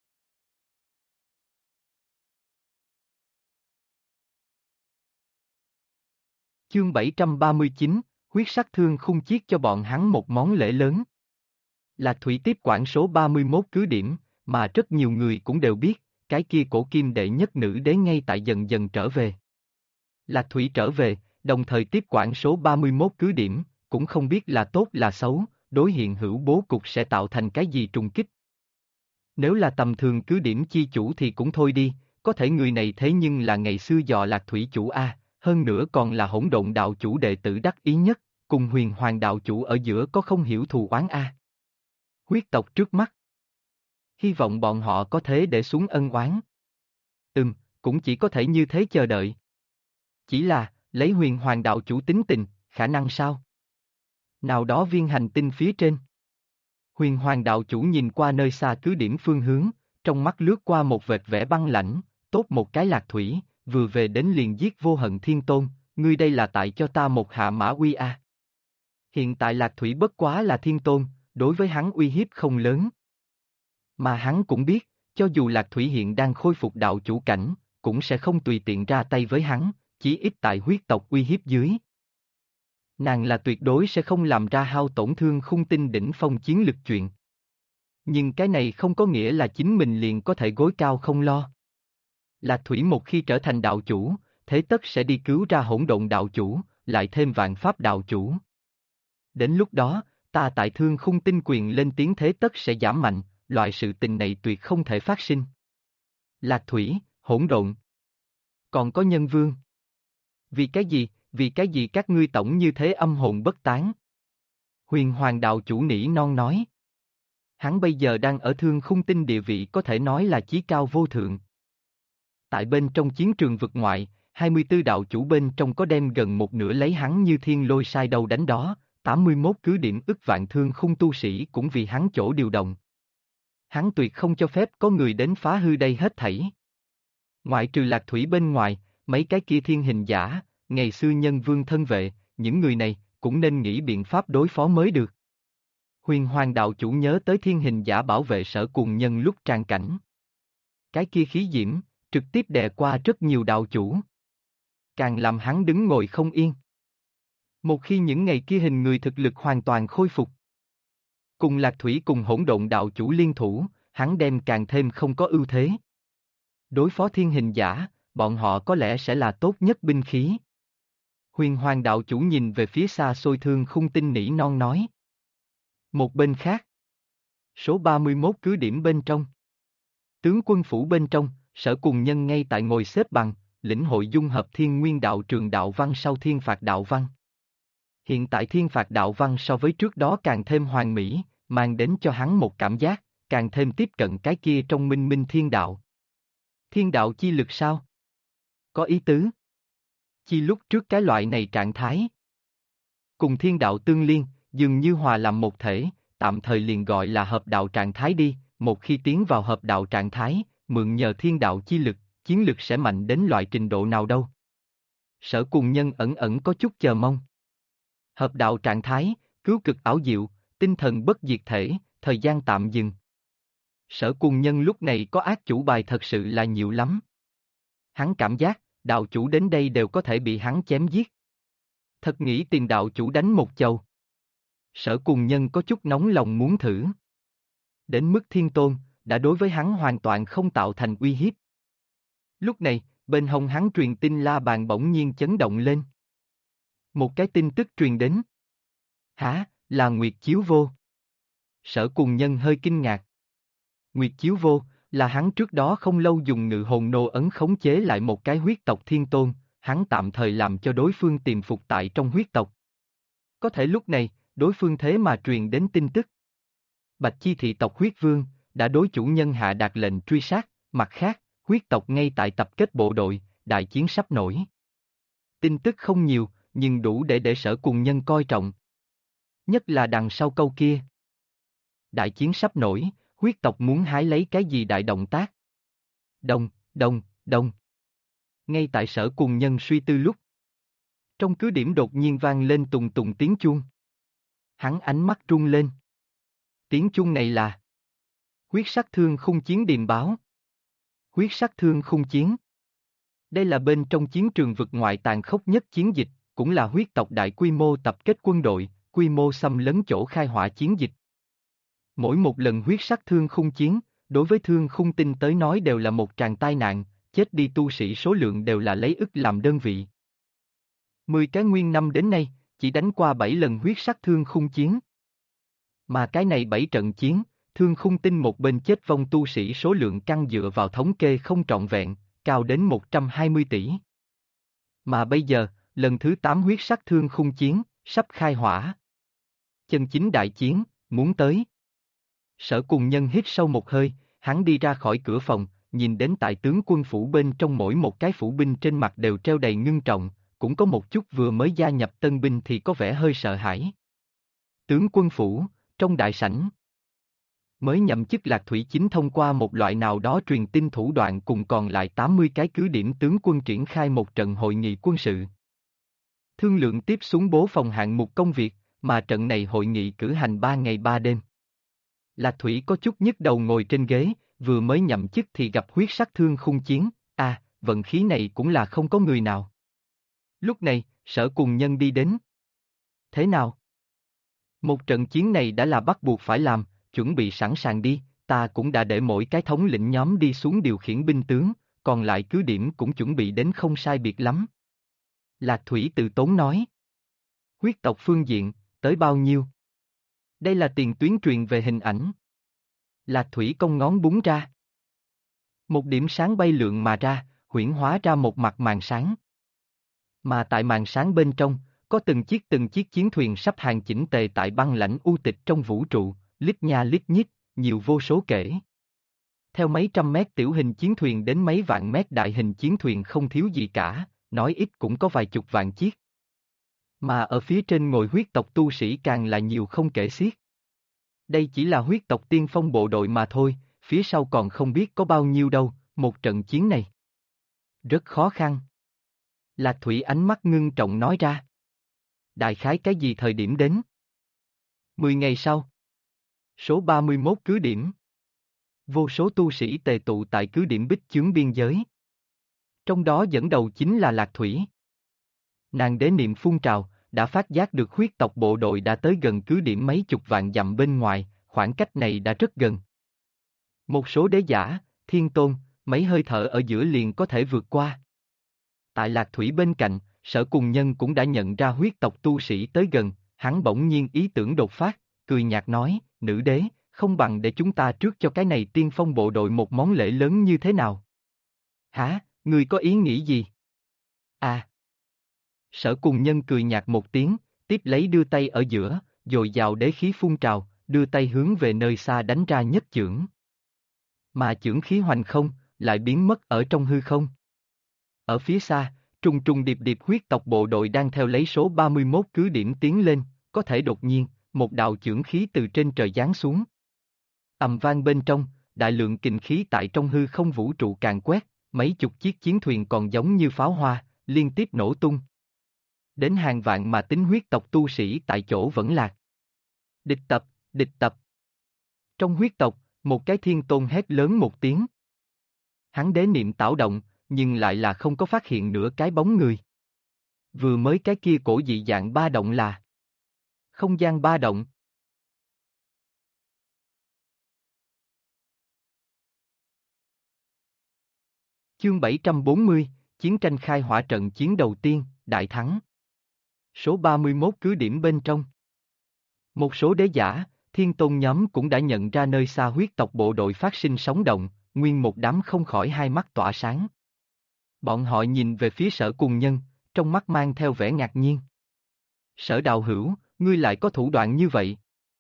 Chương 739, huyết sắc thương khung chiết cho bọn hắn một món lễ lớn. Lạc Thủy tiếp quản số 31 cứ điểm, mà rất nhiều người cũng đều biết, cái kia cổ kim đệ nhất nữ đế ngay tại dần dần trở về. Lạc Thủy trở về, đồng thời tiếp quản số 31 cứ điểm, cũng không biết là tốt là xấu, đối hiện hữu bố cục sẽ tạo thành cái gì trùng kích. Nếu là tầm thường cứ điểm chi chủ thì cũng thôi đi, có thể người này thế nhưng là ngày xưa dò Lạc Thủy chủ A, hơn nữa còn là hỗn độn đạo chủ đệ tử đắc ý nhất, cùng huyền hoàng đạo chủ ở giữa có không hiểu thù oán A. Huyết tộc trước mắt. Hy vọng bọn họ có thế để xuống ân oán. Cũng chỉ có thể như thế chờ đợi. Chỉ là, lấy huyền hoàng đạo chủ tính tình, khả năng sao? Nào đó viên hành tinh phía trên. Huyền hoàng đạo chủ nhìn qua nơi xa cứ điểm phương hướng, trong mắt lướt qua một vệt vẻ băng lãnh, tốt một cái Lạc Thủy, vừa về đến liền giết vô hận thiên tôn, ngươi đây là tại cho ta một hạ mã uy a. Hiện tại Lạc Thủy bất quá là thiên tôn, đối với hắn uy hiếp không lớn. Mà hắn cũng biết, cho dù Lạc Thủy hiện đang khôi phục đạo chủ cảnh, cũng sẽ không tùy tiện ra tay với hắn, chỉ ít tại huyết tộc uy hiếp dưới. Nàng là tuyệt đối sẽ không làm ra hao tổn thương khung tinh đỉnh phong chiến lực chuyện. Nhưng cái này không có nghĩa là chính mình liền có thể gối cao không lo. Lạc Thủy một khi trở thành đạo chủ, thế tất sẽ đi cứu ra hỗn độn đạo chủ, lại thêm vạn pháp đạo chủ. Đến lúc đó, ta tại thương khung tinh quyền lên tiếng thế tất sẽ giảm mạnh, loại sự tình này tuyệt không thể phát sinh. Lạc Thủy, hỗn độn. Còn có nhân vương. Vì cái gì các ngươi tổng như thế âm hồn bất tán? Huyền hoàng đạo chủ nỉ non nói. Hắn bây giờ đang ở thương khung tinh địa vị có thể nói là chí cao vô thượng. Tại bên trong chiến trường vực ngoại, 24 đạo chủ bên trong có đem gần một nửa lấy hắn như thiên lôi sai đâu đánh đó, 81 cứ điểm ức vạn thương khung tu sĩ cũng vì hắn chỗ điều động. Hắn tuyệt không cho phép có người đến phá hư đây hết thảy. Ngoại trừ Lạc Thủy bên ngoài, mấy cái kia thiên hình giả, ngày xưa nhân vương thân vệ, những người này cũng nên nghĩ biện pháp đối phó mới được. Huyền hoàng đạo chủ nhớ tới thiên hình giả bảo vệ Sở Cùng Nhân lúc tràn cảnh. Cái kia khí diễm, trực tiếp đè qua rất nhiều đạo chủ. Càng làm hắn đứng ngồi không yên. Một khi những ngày kia hình người thực lực hoàn toàn khôi phục. Cùng Lạc Thủy cùng hỗn độn đạo chủ liên thủ, hắn đem càng thêm không có ưu thế. Đối phó thiên hình giả, bọn họ có lẽ sẽ là tốt nhất binh khí. Huyền Hoàng đạo chủ nhìn về phía xa xôi Thương Khung Tinh nỉ non nói. Một bên khác. Số 31 cứ điểm bên trong. Tướng quân phủ bên trong, Sở Cùng Nhân ngay tại ngồi xếp bằng, lĩnh hội dung hợp thiên nguyên đạo trường đạo văn sau thiên phạt đạo văn. Hiện tại thiên phạt đạo văn so với trước đó càng thêm hoàn mỹ, mang đến cho hắn một cảm giác, càng thêm tiếp cận cái kia trong minh minh thiên đạo. Thiên đạo chi lực sao? Có ý tứ. Chi lúc trước cái loại này trạng thái. Cùng thiên đạo tương liên, dường như hòa làm một thể, tạm thời liền gọi là hợp đạo trạng thái đi, một khi tiến vào hợp đạo trạng thái, mượn nhờ thiên đạo chi lực, chiến lực sẽ mạnh đến loại trình độ nào đâu. Sở Cùng Nhân ẩn ẩn có chút chờ mong. Hợp đạo trạng thái, cứu cực ảo diệu, tinh thần bất diệt thể, thời gian tạm dừng. Sở Cùng Nhân lúc này có ác chủ bài thật sự là nhiều lắm. Hắn cảm giác, đạo chủ đến đây đều có thể bị hắn chém giết. Thật nghĩ tìm đạo chủ đánh một chầu. Sở Cùng Nhân có chút nóng lòng muốn thử. Đến mức Thiên Tôn, đã đối với hắn hoàn toàn không tạo thành uy hiếp. Lúc này, bên hông hắn truyền tin la bàn bỗng nhiên chấn động lên. Một cái tin tức truyền đến. Hả, là Nguyệt Chiếu Vô. Sở Cùng Nhân hơi kinh ngạc. Nguyệt Chiếu Vô, là hắn trước đó không lâu dùng ngự hồn nô ấn khống chế lại một cái huyết tộc Thiên Tôn, hắn tạm thời làm cho đối phương tiềm phục tại trong huyết tộc. Có thể lúc này, đối phương thế mà truyền đến tin tức. Bạch Chi thị tộc huyết vương, đã đối chủ nhân hạ đạt lệnh truy sát, mặt khác, huyết tộc ngay tại tập kết bộ đội, đại chiến sắp nổi. Tin tức không nhiều, nhưng đủ để Sở Cùng Nhân coi trọng. Nhất là đằng sau câu kia. Đại chiến sắp nổi, huyết tộc muốn hái lấy cái gì đại động tác? Đông. Ngay tại Sở Cùng Nhân suy tư lúc. Trong cứ điểm đột nhiên vang lên tùng tùng tiếng chuông. Hắn ánh mắt rung lên. Tiếng chuông này là huyết sắc thương khung chiến điềm báo. Huyết sắc thương khung chiến. Đây là bên trong chiến trường vực ngoại tàn khốc nhất chiến dịch, cũng là huyết tộc đại quy mô tập kết quân đội, quy mô xâm lấn chỗ khai hỏa chiến dịch. Mỗi một lần huyết sắc thương khung chiến, đối với Thương Khung Tinh tới nói đều là một tràng tai nạn, chết đi tu sĩ số lượng đều là lấy ức làm đơn vị. 10 cái nguyên năm đến nay, chỉ đánh qua 7 lần huyết sắc thương khung chiến. Mà cái này 7 trận chiến, Thương Khung Tinh một bên chết vong tu sĩ số lượng căn dựa vào thống kê không trọn vẹn, cao đến 120 tỷ. Mà bây giờ, lần thứ 8 huyết sắc thương khung chiến, sắp khai hỏa. Chân chính đại chiến, muốn tới. Sở Cùng Nhân hít sâu một hơi, hắn đi ra khỏi cửa phòng, nhìn đến tại tướng quân phủ bên trong mỗi một cái phủ binh trên mặt đều treo đầy ngưng trọng, cũng có một chút vừa mới gia nhập tân binh thì có vẻ hơi sợ hãi. Tướng quân phủ, trong đại sảnh. Mới nhậm chức Lạc Thủy chính thông qua một loại nào đó truyền tin thủ đoạn cùng còn lại 80 cái cứ điểm tướng quân triển khai một trận hội nghị quân sự. Thương lượng tiếp xuống bố phòng hạng mục công việc, mà trận này hội nghị cử hành 3 ngày 3 đêm. Lạc Thủy có chút nhức đầu ngồi trên ghế, vừa mới nhậm chức thì gặp huyết sắc thương khung chiến, vận khí này cũng là không có người nào. Lúc này, Sở Cùng Nhân đi đến. Thế nào? Một trận chiến này đã là bắt buộc phải làm, chuẩn bị sẵn sàng đi, ta cũng đã để mỗi cái thống lĩnh nhóm đi xuống điều khiển binh tướng, còn lại cứ điểm cũng chuẩn bị đến không sai biệt lắm. Lạc Thủy từ tốn nói. Huyết tộc phương diện, tới bao nhiêu? Đây là tiền tuyến truyền về hình ảnh. Lạc Thủy cong ngón búng ra. Một điểm sáng bay lượn mà ra, huyễn hóa ra một mặt màn sáng. Mà tại màn sáng bên trong, có từng chiếc chiến thuyền sắp hàng chỉnh tề tại băng lãnh u tịch trong vũ trụ, lít nha lít nhít, nhiều vô số kể. Theo mấy trăm mét tiểu hình chiến thuyền đến mấy vạn mét đại hình chiến thuyền không thiếu gì cả, nói ít cũng có vài chục vạn chiếc. Mà ở phía trên ngồi huyết tộc tu sĩ càng là nhiều không kể xiết. Đây chỉ là huyết tộc tiên phong bộ đội mà thôi, phía sau còn không biết có bao nhiêu đâu, một trận chiến này. Rất khó khăn. Lạc Thủy ánh mắt ngưng trọng nói ra. Đại khái cái gì thời điểm đến? 10 ngày sau. Số 31 cứ điểm. Vô số tu sĩ tề tụ tại cứ điểm bích chướng biên giới. Trong đó dẫn đầu chính là Lạc Thủy. Nàng đế niệm phun trào, đã phát giác được huyết tộc bộ đội đã tới gần cứ điểm mấy chục vạn dặm bên ngoài, khoảng cách này đã rất gần. Một số đế giả, thiên tôn, mấy hơi thở ở giữa liền có thể vượt qua. Tại Lạc Thủy bên cạnh, Sở Cùng Nhân cũng đã nhận ra huyết tộc tu sĩ tới gần, hắn bỗng nhiên ý tưởng đột phát, cười nhạt nói, nữ đế, không bằng để chúng ta trước cho cái này tiên phong bộ đội một món lễ lớn như thế nào? Hả, ngươi có ý nghĩ gì? À. Sở Cùng Nhân cười nhạt một tiếng, tiếp lấy đưa tay ở giữa, dồi dào đế khí phun trào, đưa tay hướng về nơi xa đánh ra nhất chưởng. Mà chưởng khí hoành không, lại biến mất ở trong hư không. Ở phía xa, trùng trùng điệp điệp huyết tộc bộ đội đang theo lấy số 31 cứ điểm tiến lên, có thể đột nhiên, một đạo chưởng khí từ trên trời giáng xuống. Ầm vang bên trong, đại lượng kình khí tại trong hư không vũ trụ càn quét, mấy chục chiếc chiến thuyền còn giống như pháo hoa, liên tiếp nổ tung. Đến hàng vạn mà tính huyết tộc tu sĩ tại chỗ vẫn lạc. Địch tập, địch tập. Trong huyết tộc, một cái thiên tôn hét lớn một tiếng. Hắn đế niệm tảo động, nhưng lại là không có phát hiện nửa cái bóng người. Vừa mới cái kia cổ dị dạng ba động là không gian ba động. Chương 740, Chiến tranh khai hỏa trận chiến đầu tiên, đại thắng. Số 31 cứ điểm bên trong. Một số đế giả, thiên tôn nhóm cũng đã nhận ra nơi xa huyết tộc bộ đội phát sinh sóng động, nguyên một đám không khỏi hai mắt tỏa sáng. Bọn họ nhìn về phía Sở Cùng Nhân, trong mắt mang theo vẻ ngạc nhiên. Sở đạo hữu, ngươi lại có thủ đoạn như vậy.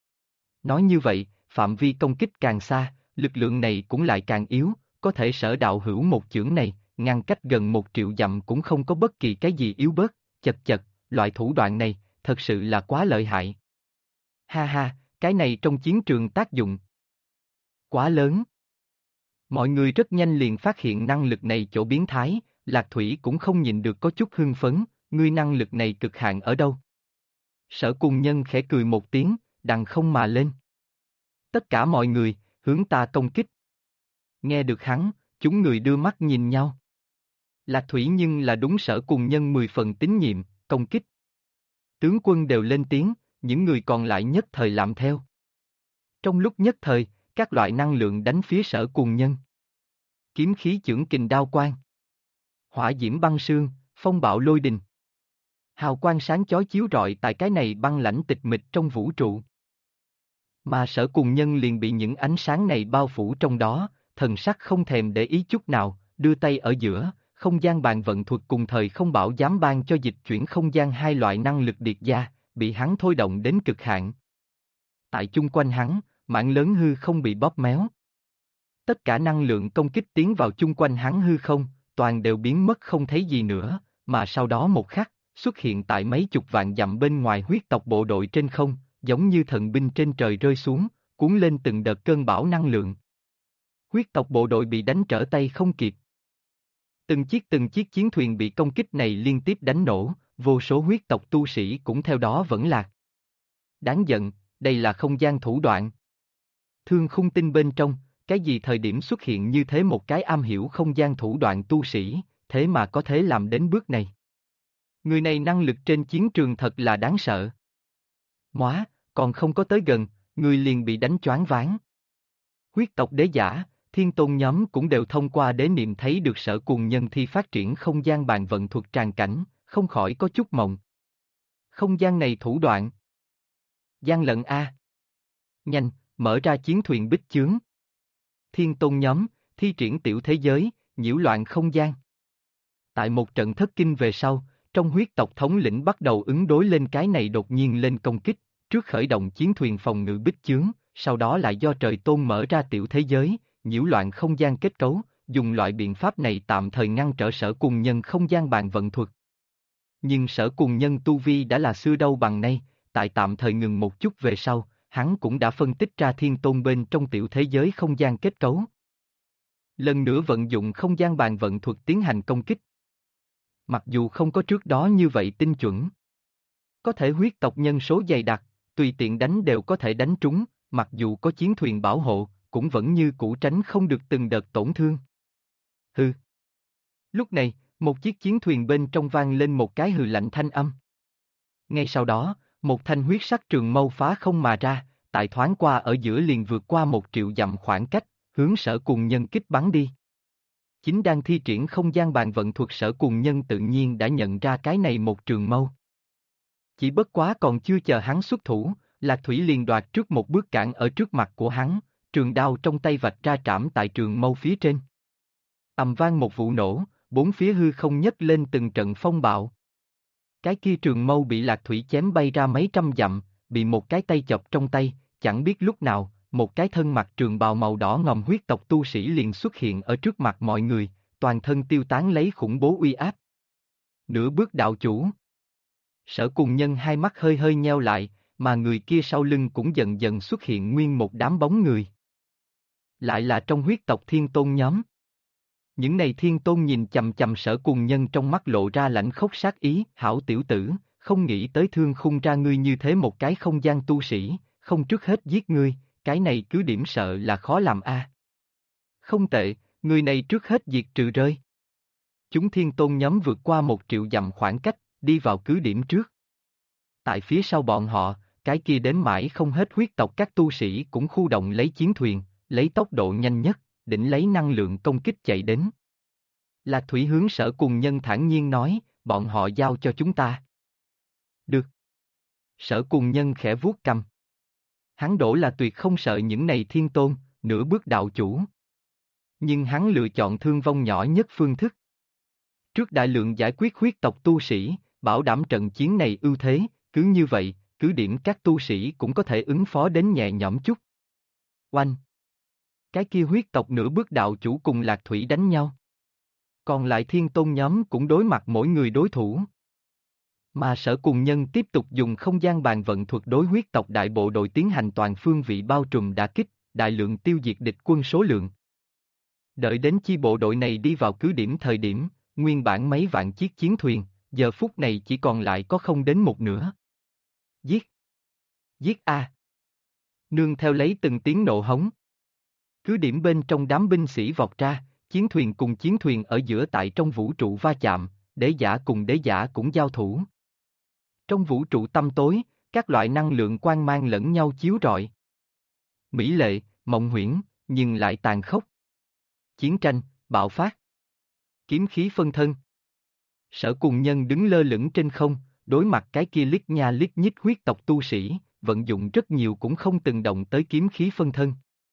Nói như vậy, phạm vi công kích càng xa, lực lượng này cũng lại càng yếu, có thể Sở đạo hữu một chưởng này, ngăn cách gần 1 triệu dặm cũng không có bất kỳ cái gì yếu bớt, chật chật, loại thủ đoạn này, thật sự là quá lợi hại. Ha ha, cái này trong chiến trường tác dụng quá lớn. Mọi người rất nhanh liền phát hiện năng lực này chỗ biến thái, Lạc Thủy cũng không nhìn được có chút hưng phấn, ngươi năng lực này cực hạn ở đâu? Sở Cùng Nhân khẽ cười một tiếng, đằng không mà lên. Tất cả mọi người, hướng ta công kích. Nghe được hắn, chúng người đưa mắt nhìn nhau. Lạc Thủy nhưng là đúng Sở Cùng Nhân 10 phần tín nhiệm, công kích. Tướng quân đều lên tiếng, những người còn lại nhất thời làm theo. Trong lúc nhất thời, các loại năng lượng đánh phía Sở Cùng Nhân. Kiếm khí chưởng kình đao quang. Hỏa diễm băng sương, phong bạo lôi đình. Hào quang sáng chói chiếu rọi tại cái này băng lãnh tịch mịch trong vũ trụ. Mà Sở Cùng Nhân liền bị những ánh sáng này bao phủ trong đó, thần sắc không thèm để ý chút nào, đưa tay ở giữa, không gian bàn vận thuật cùng thời không bảo dám ban cho dịch chuyển không gian hai loại năng lực điệt gia, bị hắn thôi động đến cực hạn. Tại chung quanh hắn, mảng lớn hư không bị bóp méo. Tất cả năng lượng công kích tiến vào chung quanh hắn hư không, toàn đều biến mất không thấy gì nữa, mà sau đó một khắc, xuất hiện tại mấy chục vạn dặm bên ngoài huyết tộc bộ đội trên không, giống như thần binh trên trời rơi xuống, cuốn lên từng đợt cơn bão năng lượng. Huyết tộc bộ đội bị đánh trở tay không kịp. Từng chiếc chiến thuyền bị công kích này liên tiếp đánh nổ, vô số huyết tộc tu sĩ cũng theo đó vẫn lạc. Đáng giận, đây là không gian thủ đoạn. Thương Khung Tinh bên trong, cái gì thời điểm xuất hiện như thế một cái am hiểu không gian thủ đoạn tu sĩ, thế mà có thể làm đến bước này. Người này năng lực trên chiến trường thật là đáng sợ. Móa, còn không có tới gần, người liền bị đánh choáng váng. Huyết tộc đế giả, thiên tôn nhóm cũng đều thông qua đế niệm thấy được Sở Cùng Nhân thi phát triển không gian bàn vận thuật tràn cảnh, không khỏi có chút mộng. Không gian này thủ đoạn. Gian lận A. Nhanh, mở ra chiến thuyền bích chướng. Thiên tôn nhóm, thi triển tiểu thế giới, nhiễu loạn không gian. Tại một trận thất kinh về sau, trong huyết tộc thống lĩnh bắt đầu ứng đối lên cái này đột nhiên lên công kích, trước khởi động chiến thuyền phòng ngự bích chướng, sau đó lại do trời tôn mở ra tiểu thế giới, nhiễu loạn không gian kết cấu, dùng loại biện pháp này tạm thời ngăn trở Sở Cùng Nhân không gian bàn vận thuật. Nhưng Sở Cùng Nhân tu vi đã là xưa đâu bằng nay, tại tạm thời ngừng một chút về sau, hắn cũng đã phân tích ra thiên tôn bên trong tiểu thế giới không gian kết cấu. Lần nữa vận dụng không gian bàn vận thuật tiến hành công kích. Mặc dù không có trước đó như vậy tinh chuẩn. Có thể huyết tộc nhân số dày đặc, tùy tiện đánh đều có thể đánh trúng, mặc dù có chiến thuyền bảo hộ, cũng vẫn như cũ tránh không được từng đợt tổn thương. Hừ. Lúc này, một chiếc chiến thuyền bên trong vang lên một cái hừ lạnh thanh âm. Ngay sau đó, một thanh huyết sắc trường mâu phá không mà ra, tại thoáng qua ở giữa liền vượt qua 1 triệu dặm khoảng cách, hướng Sở Cùng Nhân kích bắn đi. Chính đang thi triển không gian bàn vận thuật Sở Cùng Nhân tự nhiên đã nhận ra cái này một trường mâu. Chỉ bất quá còn chưa chờ hắn xuất thủ, Lạc Thủy liền đoạt trước một bước cản ở trước mặt của hắn, trường đao trong tay vạch ra trảm tại trường mâu phía trên. Ầm vang một vụ nổ, bốn phía hư không nhấc lên từng trận phong bạo. Cái kia trường mâu bị Lạc Thủy chém bay ra mấy trăm dặm, bị một cái tay chọc trong tay, chẳng biết lúc nào, một cái thân mặc trường bào màu đỏ ngòm huyết tộc tu sĩ liền xuất hiện ở trước mặt mọi người, toàn thân tiêu tán lấy khủng bố uy áp. Nửa bước đạo chủ. Sở Cùng Nhân hai mắt hơi hơi nheo lại, mà người kia sau lưng cũng dần dần xuất hiện nguyên một đám bóng người. Lại là trong huyết tộc Thiên Tôn nhóm. Những này Thiên Tôn nhìn chằm chằm Sở Cùng Nhân trong mắt lộ ra lãnh khốc sát ý, hảo tiểu tử, không nghĩ tới thương khung ra ngươi như thế một cái không gian tu sĩ, không trước hết giết ngươi, cái này cứ điểm sợ là khó làm a. Không tệ, người này trước hết diệt trừ rơi. Chúng Thiên Tôn nhóm vượt qua 1 triệu dặm khoảng cách, đi vào cứ điểm trước. Tại phía sau bọn họ, cái kia đến mãi không hết huyết tộc các tu sĩ cũng khu động lấy chiến thuyền, lấy tốc độ nhanh nhất, đỉnh lấy năng lượng công kích chạy đến. Lạc Thủy hướng Sở Cùng Nhân thản nhiên nói, bọn họ giao cho chúng ta. Được. Sở Cùng Nhân khẽ vuốt cầm. Hắn đổ là tuyệt không sợ những này Thiên Tôn, nửa bước đạo chủ. Nhưng hắn lựa chọn thương vong nhỏ nhất phương thức. Trước đại lượng giải quyết huyết tộc tu sĩ, bảo đảm trận chiến này ưu thế, cứ như vậy, cứ điểm các tu sĩ cũng có thể ứng phó đến nhẹ nhõm chút. Oanh! Cái kia huyết tộc nửa bước đạo chủ cùng Lạc Thủy đánh nhau. Còn lại Thiên Tôn nhóm cũng đối mặt mỗi người đối thủ. Mà Sở Cùng Nhân tiếp tục dùng không gian bàn vận thuật đối huyết tộc đại bộ đội tiến hành toàn phương vị bao trùm đả kích, đại lượng tiêu diệt địch quân số lượng. Đợi đến chi bộ đội này đi vào cứ điểm thời điểm, nguyên bản mấy vạn chiếc chiến thuyền, giờ phút này chỉ còn lại có không đến một nửa. Giết! Giết a! Nương theo lấy từng tiếng nộ hống. Cứ điểm bên trong đám binh sĩ vọt ra, chiến thuyền ở giữa tại trong vũ trụ va chạm, đế giả cùng đế giả cũng giao thủ. Trong vũ trụ tăm tối, các loại năng lượng quang mang lẫn nhau chiếu rọi. Mỹ lệ, mộng huyễn, nhưng lại tàn khốc. Chiến tranh, bạo phát. Kiếm khí phân thân. Sở Cùng Nhân đứng lơ lửng trên không, đối mặt cái kia lít nha lít nhít huyết tộc tu sĩ, vận dụng rất nhiều cũng không từng động tới kiếm khí phân thân.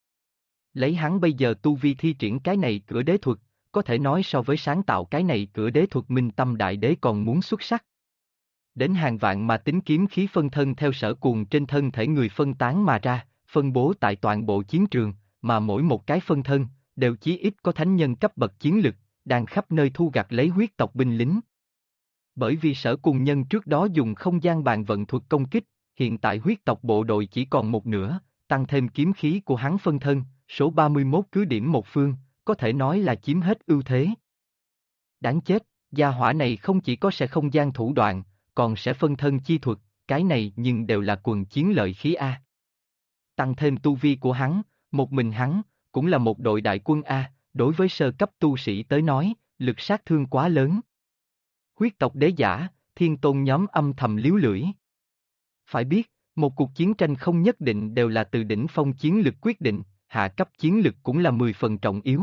Lấy hắn bây giờ tu vi thi triển cái này cửa đế thuật, có thể nói so với sáng tạo cái này cửa đế thuật Minh Tâm Đại Đế còn muốn xuất sắc. Đến hàng vạn mà tính kiếm khí phân thân theo Sở Cuồng trên thân thể người phân tán mà ra, phân bố tại toàn bộ chiến trường, mà mỗi một cái phân thân, đều chí ít có thánh nhân cấp bậc chiến lực, đang khắp nơi thu gặt lấy huyết tộc binh lính. Bởi vì Sở Cùng Nhân trước đó dùng không gian bàn vận thuật công kích, hiện tại huyết tộc bộ đội chỉ còn một nửa, tăng thêm kiếm khí của hắn phân thân, số 31 cứ điểm một phương, có thể nói là chiếm hết ưu thế. Đáng chết, gia hỏa này không chỉ có sẽ không gian thủ đoạn, còn sẽ phân thân chi thuật, cái này nhưng đều là quần chiến lợi khí A. Tăng thêm tu vi của hắn, một mình hắn, cũng là một đội đại quân A, đối với sơ cấp tu sĩ tới nói, lực sát thương quá lớn. Huyết tộc đế giả, Thiên Tôn nhóm âm thầm líu lưỡi. Phải biết, một cuộc chiến tranh không nhất định đều là từ đỉnh phong chiến lực quyết định, hạ cấp chiến lực cũng là 10 phần trọng yếu.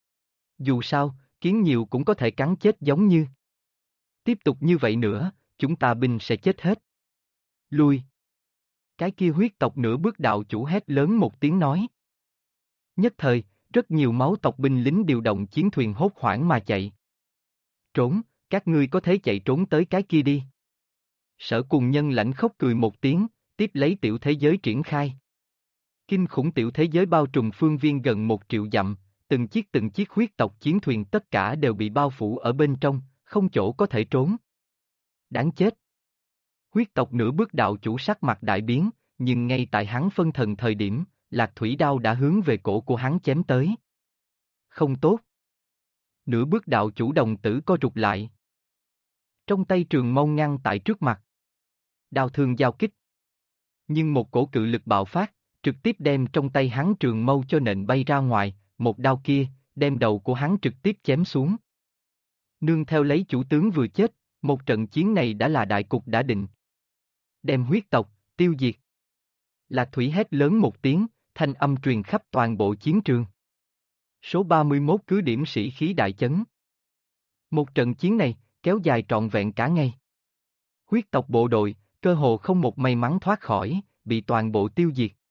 Dù sao, kiến nhiều cũng có thể cắn chết giống như. Tiếp tục như vậy nữa, chúng ta binh sẽ chết hết. Lui. Cái kia huyết tộc nửa bước đạo chủ hét lớn một tiếng nói. Nhất thời, rất nhiều máu tộc binh lính điều động chiến thuyền hốt hoảng mà chạy. Trốn, các ngươi có thể chạy trốn tới cái kia đi. Sở Cùng Nhân lãnh khốc cười một tiếng, tiếp lấy tiểu thế giới triển khai. Kinh khủng tiểu thế giới bao trùm phương viên gần 1 triệu dặm, từng chiếc huyết tộc chiến thuyền tất cả đều bị bao phủ ở bên trong, không chỗ có thể trốn. Đáng chết! Huyết tộc nửa bước đạo chủ sắc mặt đại biến, nhưng ngay tại hắn phân thần thời điểm, Lạc Thủy đao đã hướng về cổ của hắn chém tới. Không tốt! Nửa bước đạo chủ đồng tử co rụt lại. Trong tay trường mâu ngăn tại trước mặt. Đao thương giao kích. Nhưng một cổ cự lực bạo phát, trực tiếp đem trong tay hắn trường mâu cho nện bay ra ngoài, một đao kia, đem đầu của hắn trực tiếp chém xuống. Nương theo lấy chủ tướng vừa chết, một trận chiến này đã là đại cục đã định. Đem huyết tộc, tiêu diệt. Lạc Thủy hét lớn một tiếng, thanh âm truyền khắp toàn bộ chiến trường. Số 31 cứ điểm sĩ khí đại chấn. Một trận chiến này, kéo dài trọn vẹn cả ngày. Huyết tộc bộ đội, cơ hồ không một may mắn thoát khỏi, bị toàn bộ tiêu diệt.